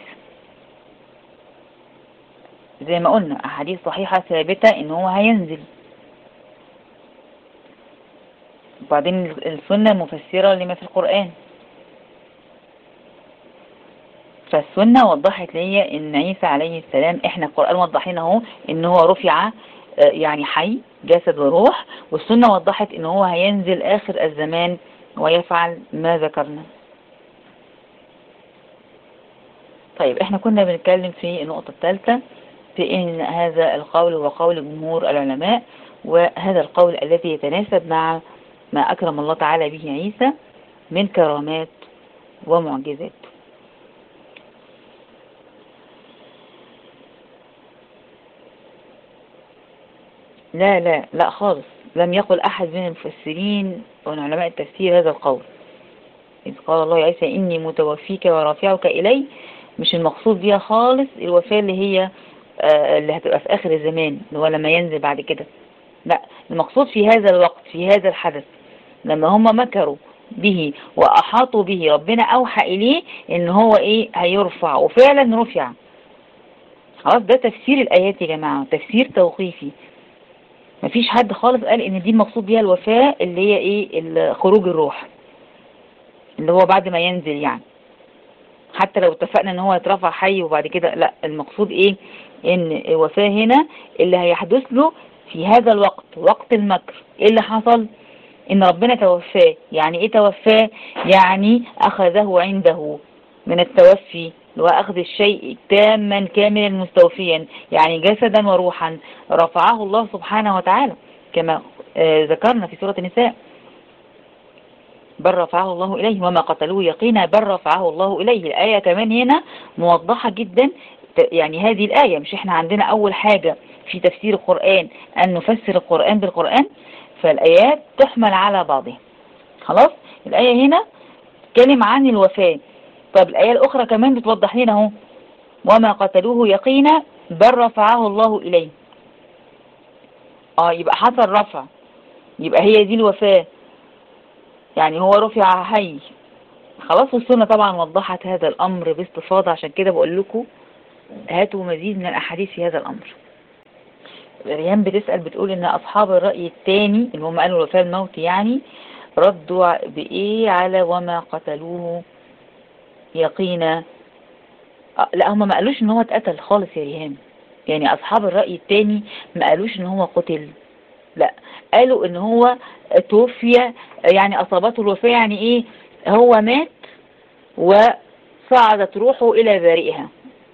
A: زي ما قلنا، أحاديث صحيحة ثابتة إن هو هينزل. وبعدين السنة مفسرة لما في القرآن، فالسنة وضحت لي إن عيسى عليه السلام، إحنا القرآن وضح لنا اهو إن هو رفع يعني حي جسد وروح، والسنة وضحت إن هو هينزل آخر الزمان ويفعل ما ذكرنا. طيب احنا كنا بنتكلم في النقطة الثالثة في ان هذا القول هو قول جمهور العلماء، وهذا القول الذي يتناسب مع ما أكرم الله تعالى به عيسى من كرامات ومعجزات. لا لا لا خالص، لم يقل أحد من المفسرين ومن علماء التفسير هذا القول. إذ قال الله يا عيسى إني متوفيك ورافعك إلي، مش المقصود بيها خالص الوفاة اللي هي اللي هتبقى في آخر الزمان اللي هو لما ينزل بعد كده. لا، المقصود في هذا الوقت، في هذا الحدث لما هم مكروا به وأحاطوا به، ربنا أوحى إليه إن هو إيه هيرفع، وفعلا رفع. خلاص، ده تفسير الآيات يا جماعة، تفسير توقيفي. مفيش حد خالص قال إن دي المقصود بيها الوفاة اللي هي إيه خروج الروح اللي هو بعد ما ينزل يعني. حتى لو اتفقنا ان هو يترفع حي وبعد كده، لا، المقصود ايه ان الوفاة هنا اللي هيحدث له في هذا الوقت، وقت المكر. ايه اللي حصل؟ ان ربنا توفاه. يعني ايه توفاه؟ يعني اخذه عنده من التوفي، واخذ الشيء تاما كاملا مستوفيا، يعني جسدا وروحا، رفعه الله سبحانه وتعالى كما ذكرنا في سورة النساء. بل رفعه الله إليه وما قتلوه يقينا بل رفعه الله إليه. الآية كمان هنا موضحة جدا. يعني هذه الآية، مش احنا عندنا أول حاجة في تفسير القرآن أن نفسر القرآن بالقرآن، فالآيات تحمل على بعضها. خلاص، الآية هنا تتكلم عن الوفاة. طب الآية الأخرى كمان بتوضح لنا اهو وما قتلوه يقينا بل رفعه الله إليه. يبقى حصل رفع، يبقى هي دي الوفاة، يعني هو رفع حي. خلاص، والسنة طبعا وضحت هذا الأمر باستفاضة، عشان كده بقول لكم هاتوا مزيد من الأحاديث في هذا الأمر. ريان بتسأل بتقول إن أصحاب الرأي الثاني اللي هم قالوا وفاة الموت يعني ردوا بإيه على وما قتلوه يقينا. لا، هم ما قالوش إن هو اتقتل خالص يا ريان. يعني أصحاب الرأي الثاني ما قالوش إن هو قتل، لا، قالوا إن هو توفي، يعني أصابته الوفاة. يعني إيه؟ هو مات وصعدت روحه إلى بارئها،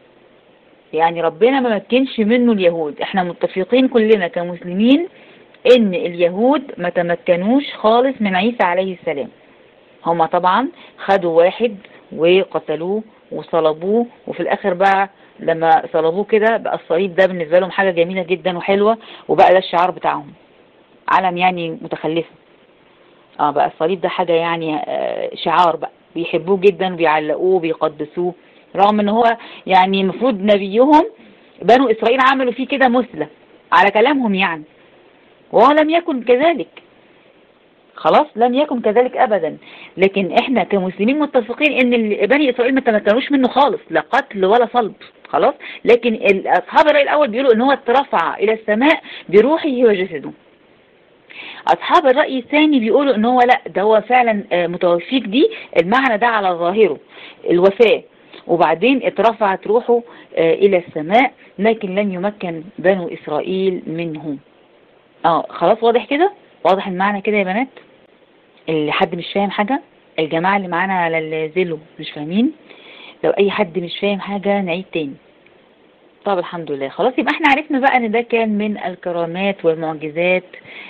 A: يعني ربنا ما مكنش منه اليهود. احنا متفقين كلنا كمسلمين ان اليهود ما تمكنوش خالص من عيسى عليه السلام. هما طبعا خدوا واحد وقتلوه وصلبوه، وفي الاخر بقى لما صلبوه كده بقى الصليب ده بالنسبة لهم حاجة جميلة جدا وحلوة، وبقى ده الشعار بتاعهم، علم يعني متخلفة. بقى الصليب ده حاجة يعني شعار بقى، بيحبوه جدا وبيعلقوه وبيقدسوه، رغم ان هو يعني المفروض نبيهم بنو اسرائيل عملوا فيه كده مثلى على كلامهم يعني، وهو لم يكن كذلك. خلاص، لم يكن كذلك ابدا. لكن احنا كمسلمين متفقين ان بني اسرائيل ما تمكنوش منه خالص، لا قتل ولا صلب. خلاص، لكن اصحاب الرأي الاول بيقولوا ان هو اترفع الى السماء بروحه وجسده. أصحاب الرأي الثاني بيقولوا إن هو لا، ده هو فعلا متوفيك، دي المعنى ده على ظاهره الوفاة، وبعدين اترفعت روحه إلى السماء، لكن لن يمكن بنو إسرائيل منهم. خلاص، واضح كده؟ واضح المعنى كده يا بنات؟ اللي حد مش فاهم حاجة، الجماعة اللي معانا على الزيلو مش فاهمين، لو أي حد مش فاهم حاجة نعيد تاني. طب الحمد لله، خلاص، يبقى احنا عرفنا بقى ان ده كان من الكرامات والمعجزات،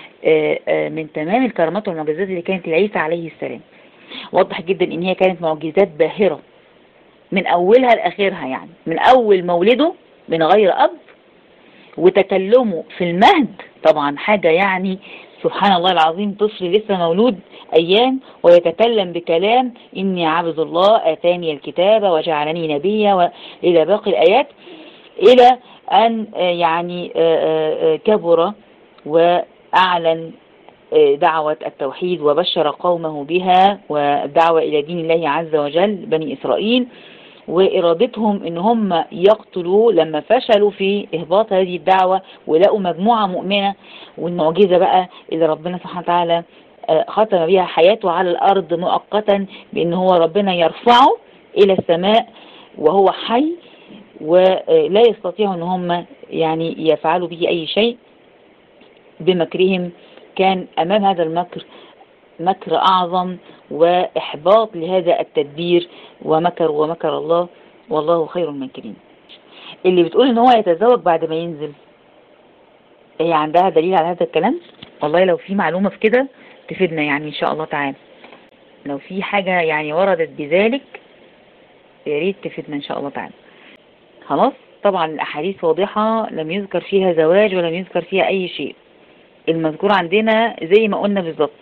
A: من تمام الكرامات والمعجزات اللي كانت لعيسى عليه السلام. واضح جدا ان هي كانت معجزات باهرة من اولها لاخرها، يعني من اول مولده من غير اب، وتكلمه في المهد، طبعا حاجة يعني سبحان الله العظيم، طفل لسه مولود ايام ويتكلم بكلام اني عبد الله اتاني الكتاب وجعلني نبيا، والى باقي الايات، الى ان يعني كبر وأعلن دعوة التوحيد وبشر قومه بها، والدعوة إلى دين الله عز وجل بني إسرائيل، وإرادتهم إن هم يقتلوا لما فشلوا في إهباط هذه الدعوة ولقوا مجموعة مؤمنة. والمعجزة بقى اللي ربنا سبحانه وتعالى ختم بها حياته على الأرض مؤقتا، بأن هو ربنا يرفعه إلى السماء وهو حي، ولا يستطيعوا أن هم يعني يفعلوا به أي شيء بمكرهم. كان أمام هذا المكر مكر أعظم وإحباط لهذا التدبير، ومكر الله والله خير الماكرين. اللي بتقول ان هو يتزوج بعد ما ينزل، هي عندها دليل على هذا الكلام؟ والله لو في معلومة في كده تفيدنا يعني ان شاء الله تعالى، لو في حاجة يعني وردت بذلك يا ريت تفيدنا ان شاء الله تعالى. خلاص، طبعا الاحاديث واضحة، لم يذكر فيها زواج ولم يذكر فيها اي شيء. المذكور عندنا زي ما قلنا بالظبط،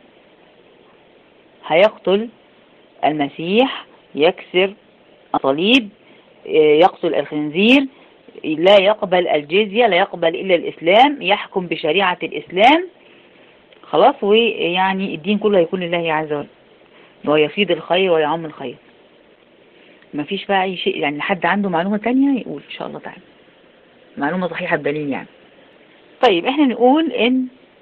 A: هيقتل المسيح، يكسر الصليب، يقتل الخنزير، لا يقبل الجزية، لا يقبل إلا الإسلام، يحكم بشريعة الإسلام. خلاص، ويعني الدين كله هيكون لله عز وجل، ويفيض الخير ويعم الخير. ما فيش بقى أي شيء يعني. حد عنده معلومة تانية يقول إن شاء الله تعالى، معلومة صحيحة بدليل يعني. طيب احنا نقول ان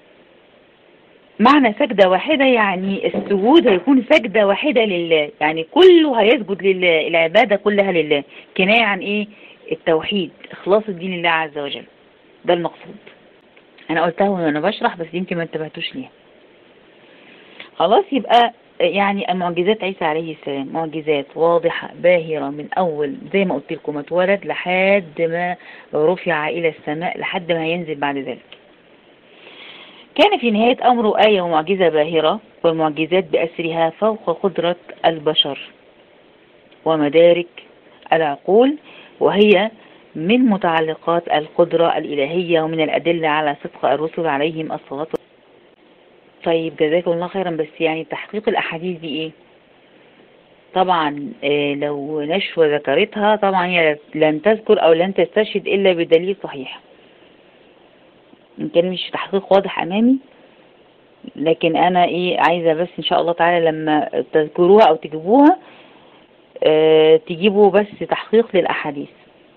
A: معنى سجدة واحدة يعني السجود هيكون سجدة واحدة لله، يعني كله هيسجد لله، العبادة كلها لله. كناية عن ايه؟ التوحيد، اخلاص الدين لله عز وجل، ده المقصود. انا قلتها وانا بشرح بس يمكن ما انتبهتوش ليها. خلاص، يبقى يعني المعجزات عيسى عليه السلام معجزات واضحة باهرة من اول زي ما قلت لكم اتولد لحد ما رفع الى السماء، لحد ما ينزل بعد ذلك. كان في نهاية أمره آية ومعجزة باهرة، والمعجزات بأسرها فوق قدرة البشر ومدارك العقول، وهي من متعلقات القدرة الإلهية ومن الأدلة على صدق الرسل عليهم الصلاة والسلام. طيب جزاكم الله خيرا، بس يعني تحقيق الأحاديث دي إيه؟ طبعا لو نشوة ذكرتها طبعا هي لن تذكر أو لن تستشهد إلا بدليل صحيح. إن كان مش تحقيق واضح أمامي، لكن انا عايزة بس ان شاء الله تعالى لما تذكروها او تجيبوها تجيبوا بس تحقيق للاحاديث.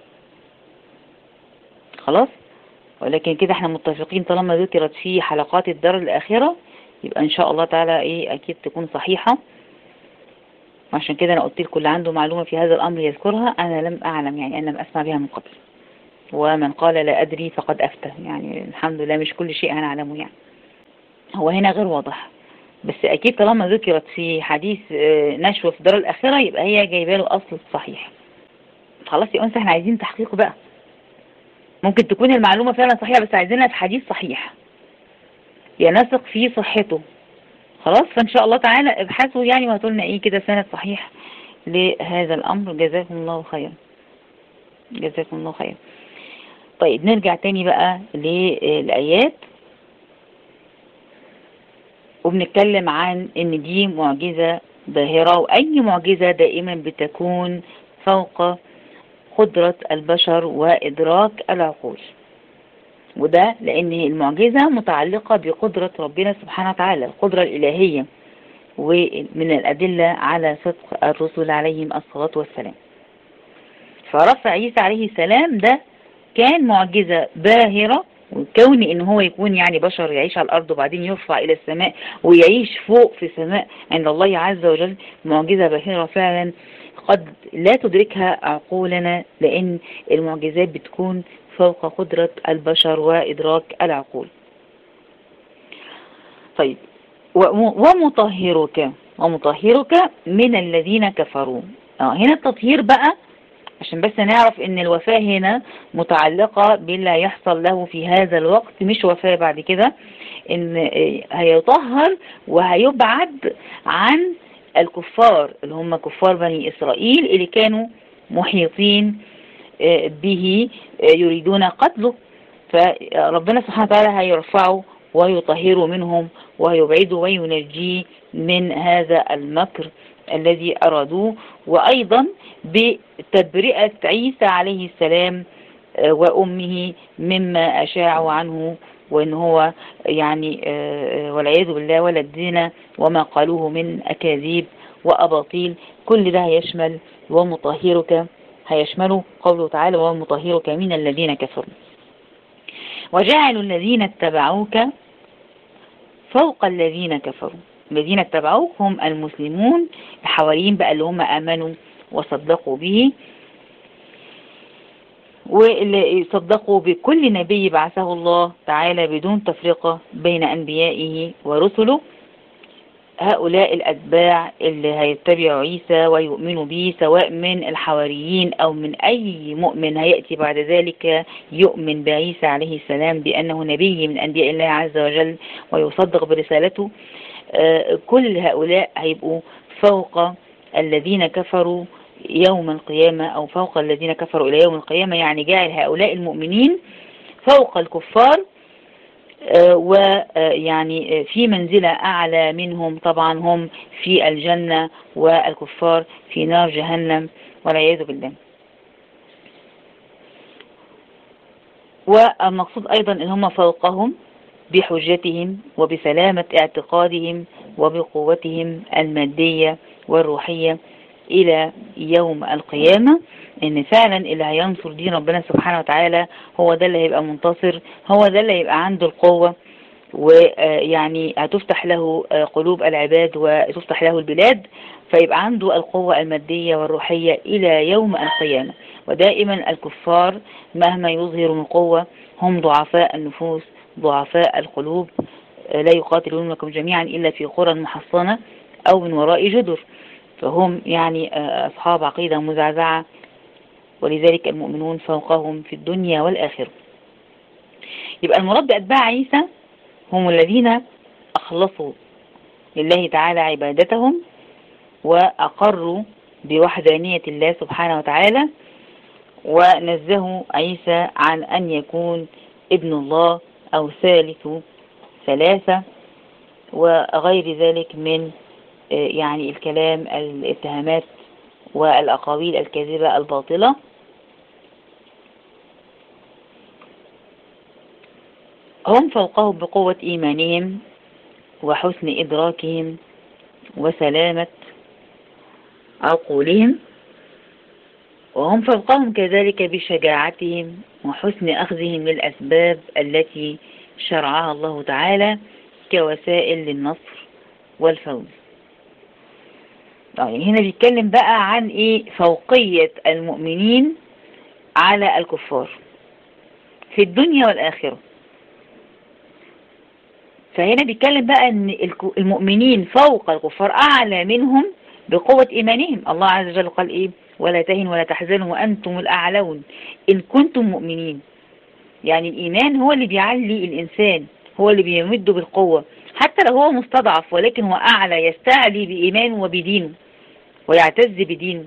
A: خلاص، ولكن كده احنا متفقين طالما ذكرت في حلقات الدار الاخرة يبقى ان شاء الله تعالى اكيد تكون صحيحة. وعشان كده انا قلت لكم اللي عنده معلومة في هذا الامر يذكرها، انا لم اعلم يعني، انا لم اسمع بها من قبل. ومن قال لا ادري فقد افتى، يعني الحمد لله مش كل شيء هنعلمه يعني. هو هنا غير واضح، بس اكيد طالما ذكرت في حديث نشوة في دار الاخرة يبقى هي جايبه له اصل صحيح. خلاص يا انس، احنا عايزين تحقيق بقى. ممكن تكون المعلومة فعلا صحيحة بس عايزينها في حديث صحيح ينثق في صحته. خلاص، فان شاء الله تعالى ابحثوا يعني وهاتوا لنا كده سند صحيح لهذا الامر. جزاكم الله خيرا، جزاكم الله خيرا. طيب نرجع تاني بقى للآيات، وبنتكلم عن ان دي معجزة باهرة، واي معجزة دائما بتكون فوق قدرة البشر وادراك العقول. وده لان المعجزة متعلقة بقدرة ربنا سبحانه وتعالى، القدرة الالهية، ومن الادلة على صدق الرسل عليهم الصلاة والسلام. فرفع عيسى عليه السلام ده كان معجزة باهرة، وكون ان هو يكون يعني بشر يعيش على الارض وبعدين يرفع الى السماء ويعيش فوق في سماء عند الله عز وجل، معجزة باهرة فعلا قد لا تدركها عقولنا، لان المعجزات بتكون فوق قدرة البشر وادراك العقول. طيب، ومطهرك من الذين كفروا. هنا التطهير بقى عشان بس نعرف ان الوفاة هنا متعلقة باللي هيحصل له في هذا الوقت، مش وفاة بعد كده، ان هيطهر وهيبعد عن الكفار اللي هم كفار بني اسرائيل اللي كانوا محيطين به يريدون قتله. فربنا سبحانه وتعالى هيرفعه ويطهره منهم ويبعده وينجيه من هذا المكر الذي أرادوه، وأيضا بتبرئة عيسى عليه السلام وأمه مما أشاعوا عنه، وإن هو يعني والعياذ بالله ولدنا وما قالوه من أكاذيب وأباطيل. كل ده هيشمل ومطهرك، هيشمله قوله تعالى ومطهرك من الذين كفروا. وجعلوا الذين اتبعوك فوق الذين كفروا. الذين اتبعوك هم المسلمون الحواريين بقى اللي هم آمنوا وصدقوا به، واللي صدقوا بكل نبي بعثه الله تعالى بدون تفرقة بين أنبيائه ورسله. هؤلاء الأتباع اللي هيتبعوا عيسى ويؤمنوا به، سواء من الحواريين أو من أي مؤمن هيأتي بعد ذلك يؤمن بعيسى عليه السلام بأنه نبي من أنبياء الله عز وجل ويصدق برسالته، كل هؤلاء هيبقوا فوق الذين كفروا يوم القيامة، أو فوق الذين كفروا إلى يوم القيامة، يعني جعل هؤلاء المؤمنين فوق الكفار، ويعني في منزلة أعلى منهم. طبعا هم في الجنة والكفار في نار جهنم والعياذ بالله. والمقصود أيضا أن هم فوقهم بحجتهم وبسلامة اعتقادهم وبقوتهم المادية والروحية إلى يوم القيامة، إن فعلا اللي هينصر دين ربنا سبحانه وتعالى هو ده اللي هيبقى منتصر، هو ده اللي هيبقى عنده القوة، ويعني هتفتح له قلوب العباد وتفتح له البلاد، فيبقى عنده القوة المادية والروحية إلى يوم القيامة. ودائما الكفار مهما يظهروا من قوة هم ضعفاء النفوس ضعفاء القلوب، لا يقاتلونكم جميعا إلا في قرى محصنة أو من وراء جدر، فهم يعني أصحاب عقيدة مزعزعة، ولذلك المؤمنون فوقهم في الدنيا والآخرة. يبقى المراد بأتباع عيسى هم الذين أخلصوا لله تعالى عبادتهم وأقروا بوحدانية الله سبحانه وتعالى، ونزهوا عيسى عن أن يكون ابن الله أو ثالث ثلاثة وغير ذلك من يعني الكلام الاتهامات والأقاويل الكاذبة الباطلة. هم فوقهم بقوة إيمانهم وحسن إدراكهم وسلامة عقولهم، وهم فوقهم كذلك بشجاعتهم وحسن أخذهم للأسباب التي شرعها الله تعالى كوسائل للنصر والفوز. يعني هنا بيتكلم بقى عن إيه؟ فوقية المؤمنين على الكفار في الدنيا والآخرة. فهنا بيتكلم بقى ان المؤمنين فوق الكفار اعلى منهم بقوة ايمانهم. الله عز وجل قال ايه؟ ولا تهنوا ولا تحزنوا وانتم الاعلون ان كنتم مؤمنين. يعني الايمان هو اللي بيعلي الانسان، هو اللي بيمده بالقوة حتى لو هو مستضعف، ولكن هو اعلى، يستعلي بايمانه وبدينه ويعتز بدينه،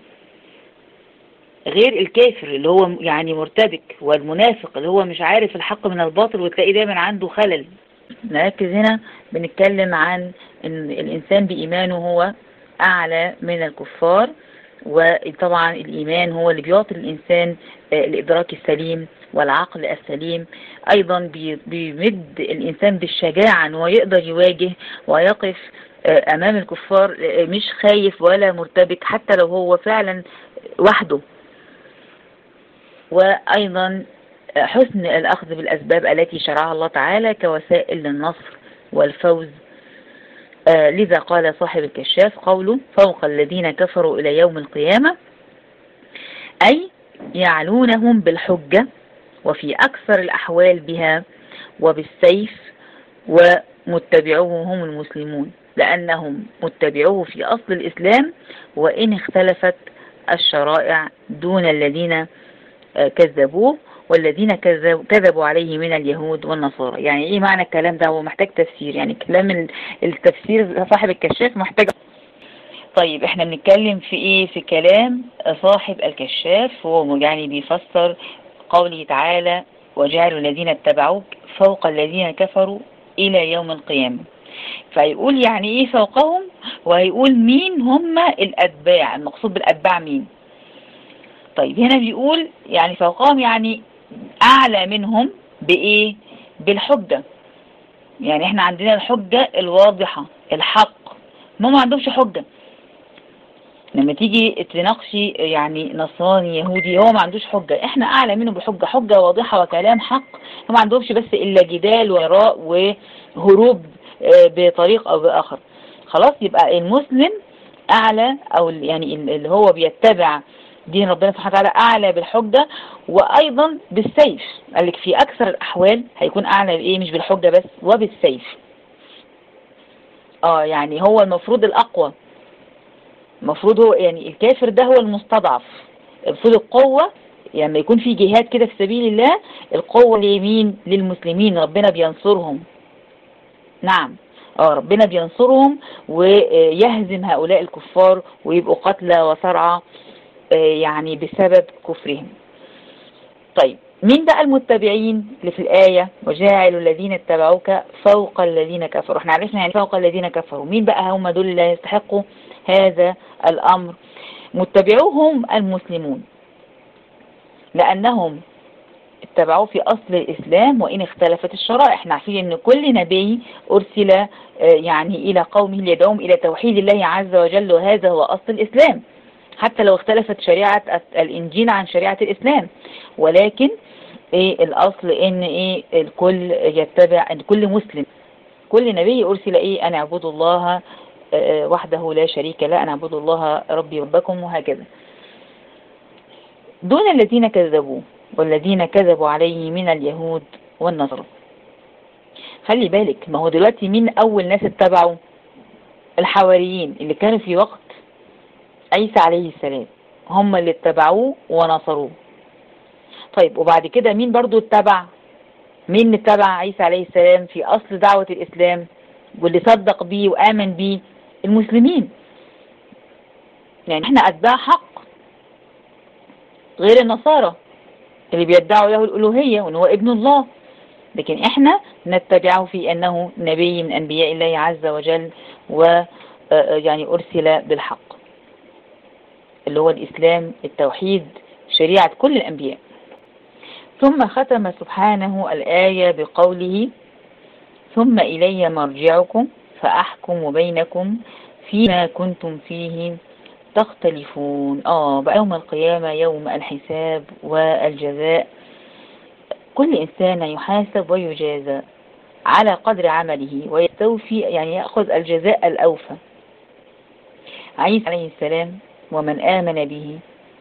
A: غير الكافر اللي هو يعني مرتبك، والمنافق اللي هو مش عارف الحق من الباطل وتلاقي دايما عنده خلل. نركز هنا بنتكلم عن ان الانسان بايمانه هو اعلى من الكفار، وطبعا الايمان هو اللي بيعطي الانسان الادراك السليم والعقل السليم. ايضا بيمد الانسان بالشجاعة ان هو يقدر يواجه ويقف امام الكفار مش خايف ولا مرتبك حتى لو هو فعلا وحده. وايضا حسن الأخذ بالأسباب التي شرعها الله تعالى كوسائل للنصر والفوز. لذا قال صاحب الكشاف قوله فوق الذين كفروا إلى يوم القيامة، أي يعلونهم بالحجة وفي أكثر الأحوال بها وبالسيف، ومتبعوه هم المسلمون لأنهم متبعوه في أصل الإسلام، وإن اختلفت الشرائع دون الذين كذبوه والذين كذبوا عليه من اليهود والنصارى. يعني ايه معنى الكلام ده؟ هو محتاج تفسير، يعني كلام التفسير صاحب الكشاف محتاج. طيب احنا بنتكلم في ايه؟ في كلام صاحب الكشاف، هو يعني بيفسر قوله تعالى وجعلوا الذين اتبعوك فوق الذين كفروا الى يوم القيامة. فيقول يعني ايه فوقهم، وهيقول مين هم الاتباع، المقصود بالاتباع مين. طيب هنا بيقول يعني فوقهم يعني اعلى منهم بايه؟ بالحجة. يعني احنا عندنا الحجة الواضحة الحق، ما عندهمش حجة. لما تيجي تناقشي يعني نصراني يهودي هو ما عندوش حجة، احنا اعلى منه بحجة، حجة واضحة وكلام حق. هم ما عندهمش بس الا جدال وراء وهروب بطريق او باخر. خلاص يبقى المسلم اعلى، او يعني اللي هو بيتبع دين ربنا سبحانه وتعالى اعلى بالحجة وايضا بالسيف. قال لك في اكثر الاحوال هيكون اعلى بايه؟ مش بالحجة بس، وبالسيف. يعني هو المفروض الأقوى، المفروض هو يعني الكافر ده هو المستضعف. المفروض القوة لما يكون في جهاد كده في سبيل الله، القوة لمين؟ للمسلمين، ربنا بينصرهم. نعم، ربنا بينصرهم ويهزم هؤلاء الكفار ويبقوا قتلى وصرعى يعني بسبب كفرهم. طيب مين بقى المتبعين اللي في الآية؟ وجاعل الذين اتبعوك فوق الذين كفروا. احنا عرفنا يعني فوق الذين كفروا، مين بقى هم دول اللي يستحقوا هذا الأمر؟ متبعوهم المسلمون، لأنهم اتبعوه في أصل الإسلام وإن اختلفت الشرائع. احنا عارفين ان كل نبي أرسل يعني إلى قومه ليدعوهم إلى توحيد الله عز وجل، وهذا هو أصل الإسلام، حتى لو اختلفت شريعة الإنجيل عن شريعة الإسلام، ولكن الأصل إن الكل يتبع، إن كل مسلم، كل نبي أرسل أن اعبدوا الله وحده لا شريك له، أن اعبدوا الله ربي ربكم، وهكذا. دون الذين كذبوا والذين كذبوا عليه من اليهود والنصارى. خلي بالك، ما هو دلوقتي مين أول ناس اتبعوا؟ الحواريين اللي كانوا في وقت عيسى عليه السلام، هم اللي اتبعوه ونصروه. طيب وبعد كده مين برضو اتبع؟ مين اتبع عيسى عليه السلام في أصل دعوة الإسلام واللي صدق بيه وآمن بيه؟ المسلمين. يعني احنا أتباع حق، غير النصارى اللي بيدعوا له الألوهية وأنه هو ابن الله، لكن احنا نتبعه في أنه نبي من أنبياء الله عز وجل، ويعني أرسل بالحق اللي هو الإسلام، التوحيد، شريعة كل الأنبياء. ثم ختم سبحانه الآية بقوله: ثم إلي مرجعكم فأحكم بينكم فيما كنتم فيه تختلفون. بقى يوم القيامة يوم الحساب والجزاء، كل إنسان يحاسب ويجازى على قدر عمله ويستوفي، يعني يأخذ الجزاء الأوفى. عيسى عليه السلام ومن آمن به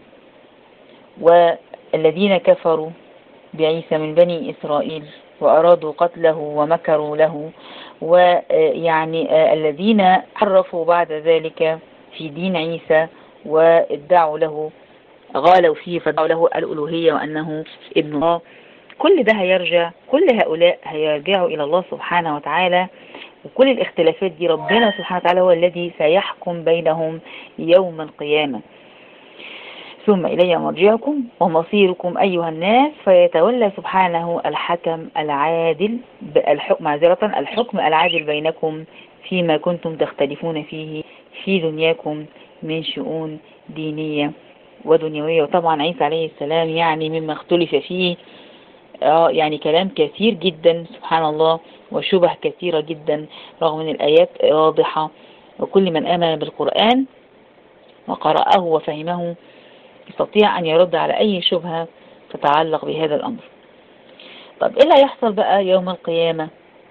A: والذين كفروا بعيسى من بني إسرائيل وأرادوا قتله ومكروا له، ويعني الذين حرفوا بعد ذلك في دين عيسى وادعوا له، غالوا فيه فادعوا له الألوهية وأنه ابن الله، كل ده هيرجع، كل هؤلاء هيرجعوا إلى الله سبحانه وتعالى. وكل الاختلافات دي ربنا سبحانه وتعالى هو الذي سيحكم بينهم يوم القيامة. ثم إلي مرجعكم ومصيركم أيها الناس، فيتولى سبحانه الحكم العادل الحكم العادل بينكم فيما كنتم تختلفون فيه في دنياكم من شؤون دينية ودنيوية. وطبعا عيسى عليه السلام يعني مما اختلف فيه يعني كلام كثير جدا سبحان الله، وشبه كثيرة جدا، رغم ان الآيات واضحة، وكل من آمن بالقرآن وقرأه وفهمه يستطيع أن يرد على أي شبهة تتعلق بهذا الأمر. طب إيه اللي هيحصل بقى يوم القيامة؟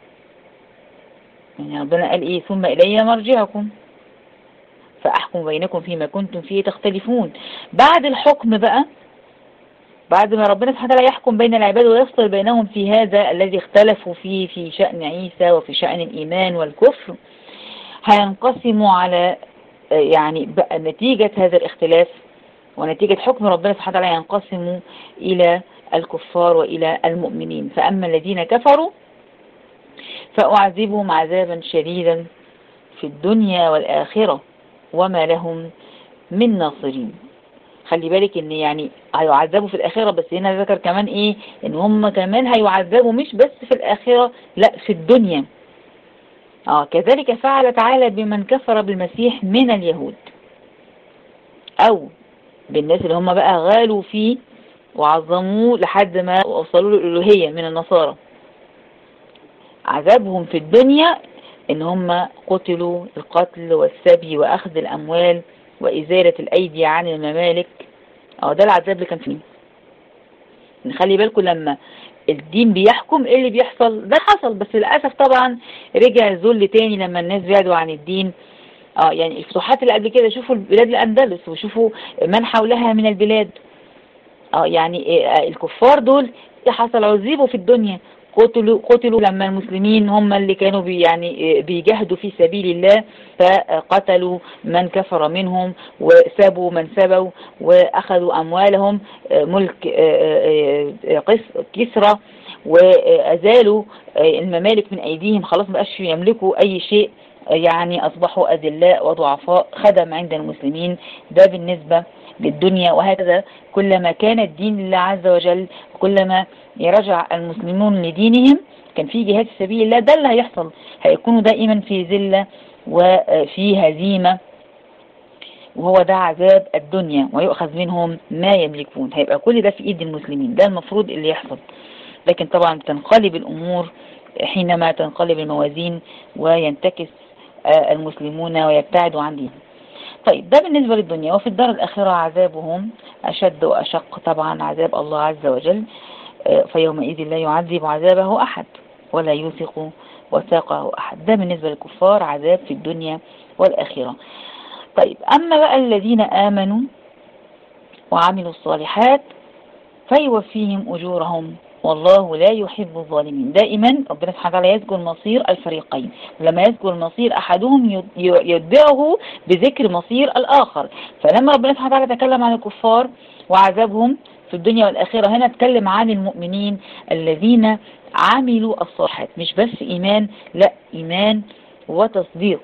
A: يعني ربنا قال ثم إلي مرجعكم فأحكم بينكم فيما كنتم فيه تختلفون. بعد الحكم بقى، بعد ما ربنا سبحانه وتعالى يحكم بين العباد ويفصل بينهم في هذا الذي اختلفوا فيه في شأن عيسى وفي شأن الإيمان والكفر، هينقسموا على يعني نتيجة هذا الاختلاف ونتيجة حكم ربنا سبحانه وتعالى ينقسموا إلى الكفار وإلى المؤمنين. فأما الذين كفروا فأعذبهم عذابا شديدا في الدنيا والآخرة وما لهم من ناصرين. خلي بالك ان يعني هيعذبوا في الآخرة، بس هنا ذكر كمان ان هم كمان هيعذبوا مش بس في الآخرة، لا في الدنيا. كذلك فعل تعالى بمن كفر بالمسيح من اليهود، او بالناس اللي هم بقى غالوا فيه وعظموه لحد ما وصلوا له الألوهية من النصارى. عذابهم في الدنيا ان هم قتلوا القتل والسبي واخذ الاموال وازالة الايدي عن الممالك. ده العذاب اللي كان فيه. نخلي بالكم لما الدين بيحكم ايه اللي بيحصل؟ ده حصل، بس للأسف طبعا رجع الذل تاني لما الناس بعدوا عن الدين. يعني الفتوحات اللي قبل كده، شوفوا بلاد الأندلس وشوفوا من حولها من البلاد. يعني الكفار دول حصل عذبوا في الدنيا، قتلوا لما المسلمين هم اللي كانوا يعني بيجاهدوا في سبيل الله، فقتلوا من كفر منهم وسبوا من سبوا وأخذوا أموالهم، ملك كسرى، وأزالوا الممالك من أيديهم، خلاص مبقاش يملكوا أي شيء، يعني أصبحوا أذلاء وضعفاء خدم عند المسلمين. ده بالنسبة للدنيا. وهكذا كلما كان الدين لله عز وجل، كلما يرجع المسلمون لدينهم، كان في جهاد في سبيل الله، ده اللي هيحصل، هيكونوا دائما في ذلة وفي هزيمة، وهو ده عذاب الدنيا، ويؤخذ منهم ما يملكون. هيبقى كل ده في ايد المسلمين، ده المفروض اللي يحصل. لكن طبعا تنقلب الامور حينما تنقلب الموازين وينتكس المسلمون ويبتعدوا عن دينهم. طيب ده بالنسبة للدنيا. وفي الدار الآخرة عذابهم أشد وأشق، طبعا عذاب الله عز وجل، فيومئذ لا يعذب عذابه أحد ولا يوثق وثاقه أحد. ده بالنسبة للكفار عذاب في الدنيا والآخرة. طيب أما بقى الذين آمنوا وعملوا الصالحات فيوفيهم أجورهم والله لا يحب الظالمين. دائما ربنا سبحانه وتعالى يذكر مصير الفريقين، لما يذكر مصير أحدهم يتبعه بذكر مصير الآخر. فلما ربنا سبحانه وتعالى تكلم عن الكفار وعذابهم في الدنيا والآخرة، هنا تكلم عن المؤمنين الذين عملوا الصالحات، مش بس إيمان، لا إيمان وتصديق.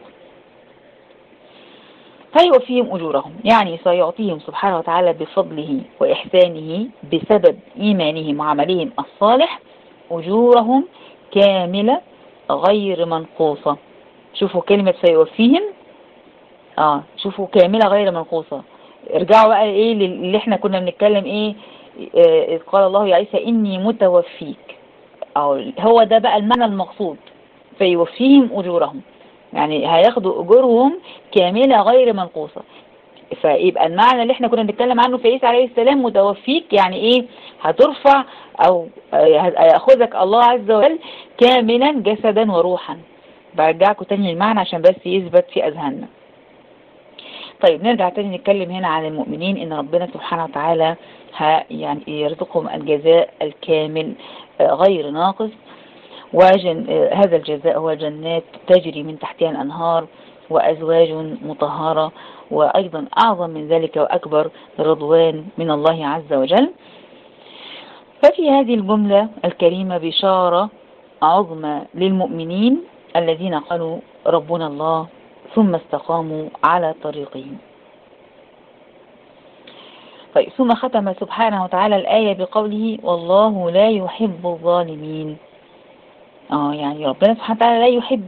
A: فيوفيهم أجورهم، يعني سيعطيهم سبحانه وتعالى بفضله وإحسانه بسبب إيمانهم وعملهم الصالح أجورهم كاملة غير منقوصة. شوفوا كلمة سيوفيهم، شوفوا كاملة غير منقوصة. ارجعوا بقى ايه اللي احنا كنا بنتكلم ايه، إذ قال الله يا عيسى إني متوفيك، هو ده بقى المعنى المقصود، فيوفيهم أجورهم، يعني هياخدوا أجورهم كاملة غير منقوصة. فيبقى المعنى اللي احنا كنا بنتكلم عنه في عيسى عليه السلام متوفيك، يعني ايه؟ هترفع او هياخذك الله عز وجل كاملا جسدا وروحا. برجعكم تاني المعنى عشان بس يثبت في اذهاننا. طيب نرجع تاني نتكلم هنا عن المؤمنين، ان ربنا سبحانه وتعالى يعني يرزقهم الجزاء الكامل غير ناقص. وهذا الجزاء هو جنات تجري من تحتها الأنهار وأزواج مطهرة، وأيضا أعظم من ذلك وأكبر رضوان من الله عز وجل. ففي هذه الجملة الكريمة بشارة عظمى للمؤمنين الذين قالوا ربنا الله ثم استقاموا على طريقهم. طيب ثم ختم سبحانه وتعالى الآية بقوله والله لا يحب الظالمين. يعني ربنا سبحانه وتعالى لا يحب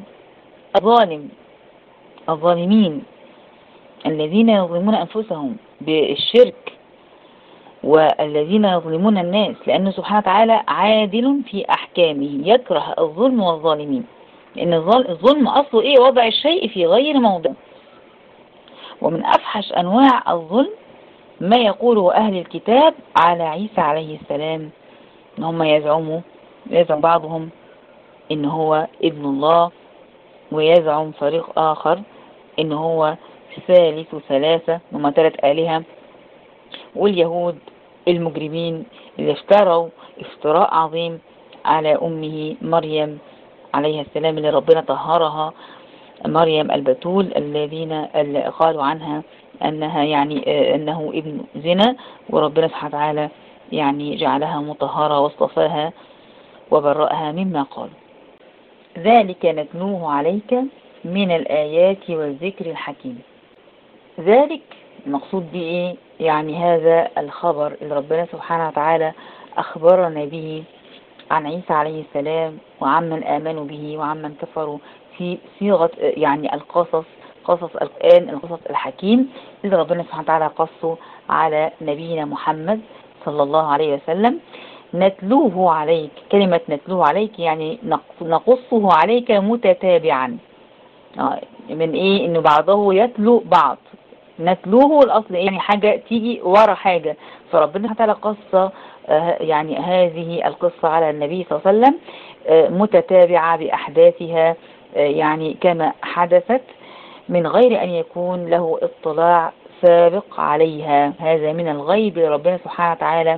A: الظالمين الذين يظلمون أنفسهم بالشرك والذين يظلمون الناس، لأنه سبحانه وتعالى عادل في أحكامه يكره الظلم والظالمين، لأن الظلم أصله إيه؟ وضع الشيء في غير موضعه. ومن أفحش أنواع الظلم ما يقوله أهل الكتاب على عيسى عليه السلام، إن هم يزعم بعضهم إن هو ابن الله، ويزعم فريق آخر إن هو ثالث ثلاثة، هم 3 آلهة. واليهود المجرمين اللي افتروا افتراء عظيم على أمه مريم عليها السلام، اللي ربنا طهرها، مريم البتول، اللي قالوا عنها أنها يعني أنه ابن زنا، وربنا سبحانه وتعالى يعني جعلها مطهرة واصطفاها وبرأها مما قالوا. ذلك نتلوه عليك من الآيات والذكر الحكيم. ذلك المقصود به إيه؟ يعني هذا الخبر اللي ربنا سبحانه وتعالى أخبرنا به عن عيسى عليه السلام وعمن آمنوا به وعمن كفروا في صيغة يعني القصص، قصص القرآن، القصص الحكيم اللي ربنا سبحانه وتعالى قصه على نبينا محمد صلى الله عليه وسلم. نتلوه عليك، كلمة نتلوه عليك يعني نقصه عليك متتابعا. من ايه؟ انه بعضه يتلو بعض. نتلوه الاصل يعني حاجة تيجي ورا حاجة، فربنا تعالى قصة يعني هذه القصة على النبي صلى الله عليه وسلم متتابعة بأحداثها يعني كما حدثت من غير أن يكون له اطلاع سابق عليها. هذا من الغيب ربنا سبحانه وتعالى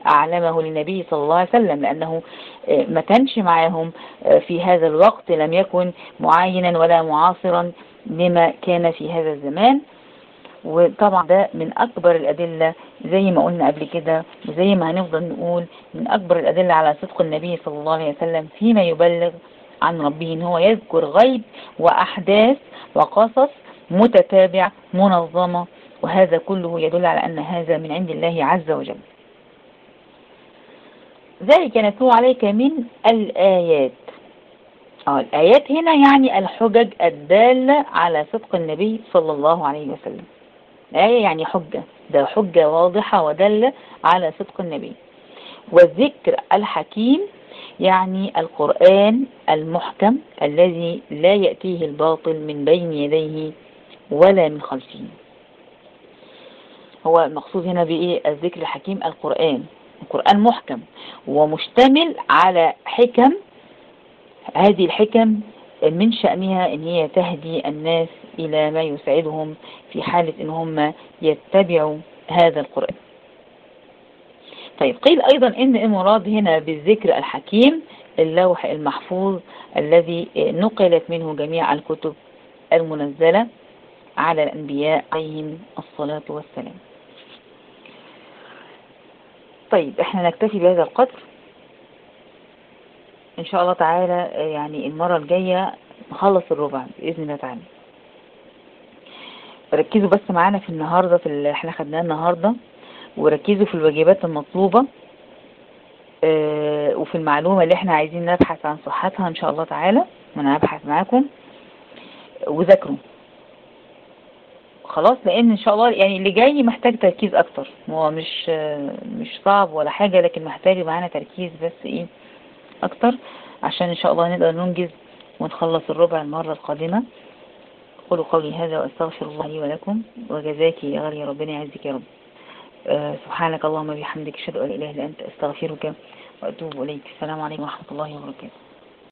A: أعلمه للنبي صلى الله عليه وسلم، لأنه ما كانش معاهم في هذا الوقت، لم يكن معاينا ولا معاصرا لما كان في هذا الزمان. وطبعا ده من أكبر الأدلة زي ما قلنا قبل كده، وزي ما هنفضل نقول من أكبر الأدلة على صدق النبي صلى الله عليه وسلم فيما يبلغ عن ربه، إن هو يذكر غيب وأحداث وقصص متتابعة منظمة، وهذا كله يدل على أن هذا من عند الله عز وجل. ذلك نتلو عليك من الآيات. الآيات هنا يعني الحجج الدالة على صدق النبي صلى الله عليه وسلم. آية يعني حجة، ده حجة واضحة ودالة على صدق النبي. والذكر الحكيم يعني القرآن المحكم الذي لا يأتيه الباطل من بين يديه ولا من خلفه. هو المقصود هنا بإيه الذكر الحكيم؟ القرآن محكم ومشتمل على حكم، هذه الحكم من شأنها ان هي تهدي الناس الى ما يسعدهم في حالة ان هم يتبعوا هذا القرآن. طيب قيل ايضا ان المراد هنا بالذكر الحكيم اللوح المحفوظ الذي نقلت منه جميع الكتب المنزلة على الانبياء عليهم الصلاة والسلام. طيب احنا نكتفي بهذا القدر ان شاء الله تعالى، يعني المرة الجاية نخلص الربع بإذن الله تعالى. ركزوا بس معانا في النهاردة في اللي احنا خدناه النهاردة، وركزوا في الواجبات المطلوبة وفي المعلومة اللي احنا عايزين نبحث عن صحتها ان شاء الله تعالى، وانا هبحث معاكم. وذاكروا خلاص، لان ان شاء الله يعني اللي جاي محتاج تركيز اكتر. هو مش صعب ولا حاجة، لكن محتاج معانا تركيز بس ايه اكتر، عشان ان شاء الله نقدر ننجز ونخلص الربع المرة القادمة. قولوا قولي هذا واستغفر الله لي ولكم، وجزاك يا غالي ربنا يعزك يا رب. سبحانك اللهم وبحمدك اشهد ان لا اله الا انت استغفرك واتوب اليك. السلام عليكم ورحمة الله وبركاته.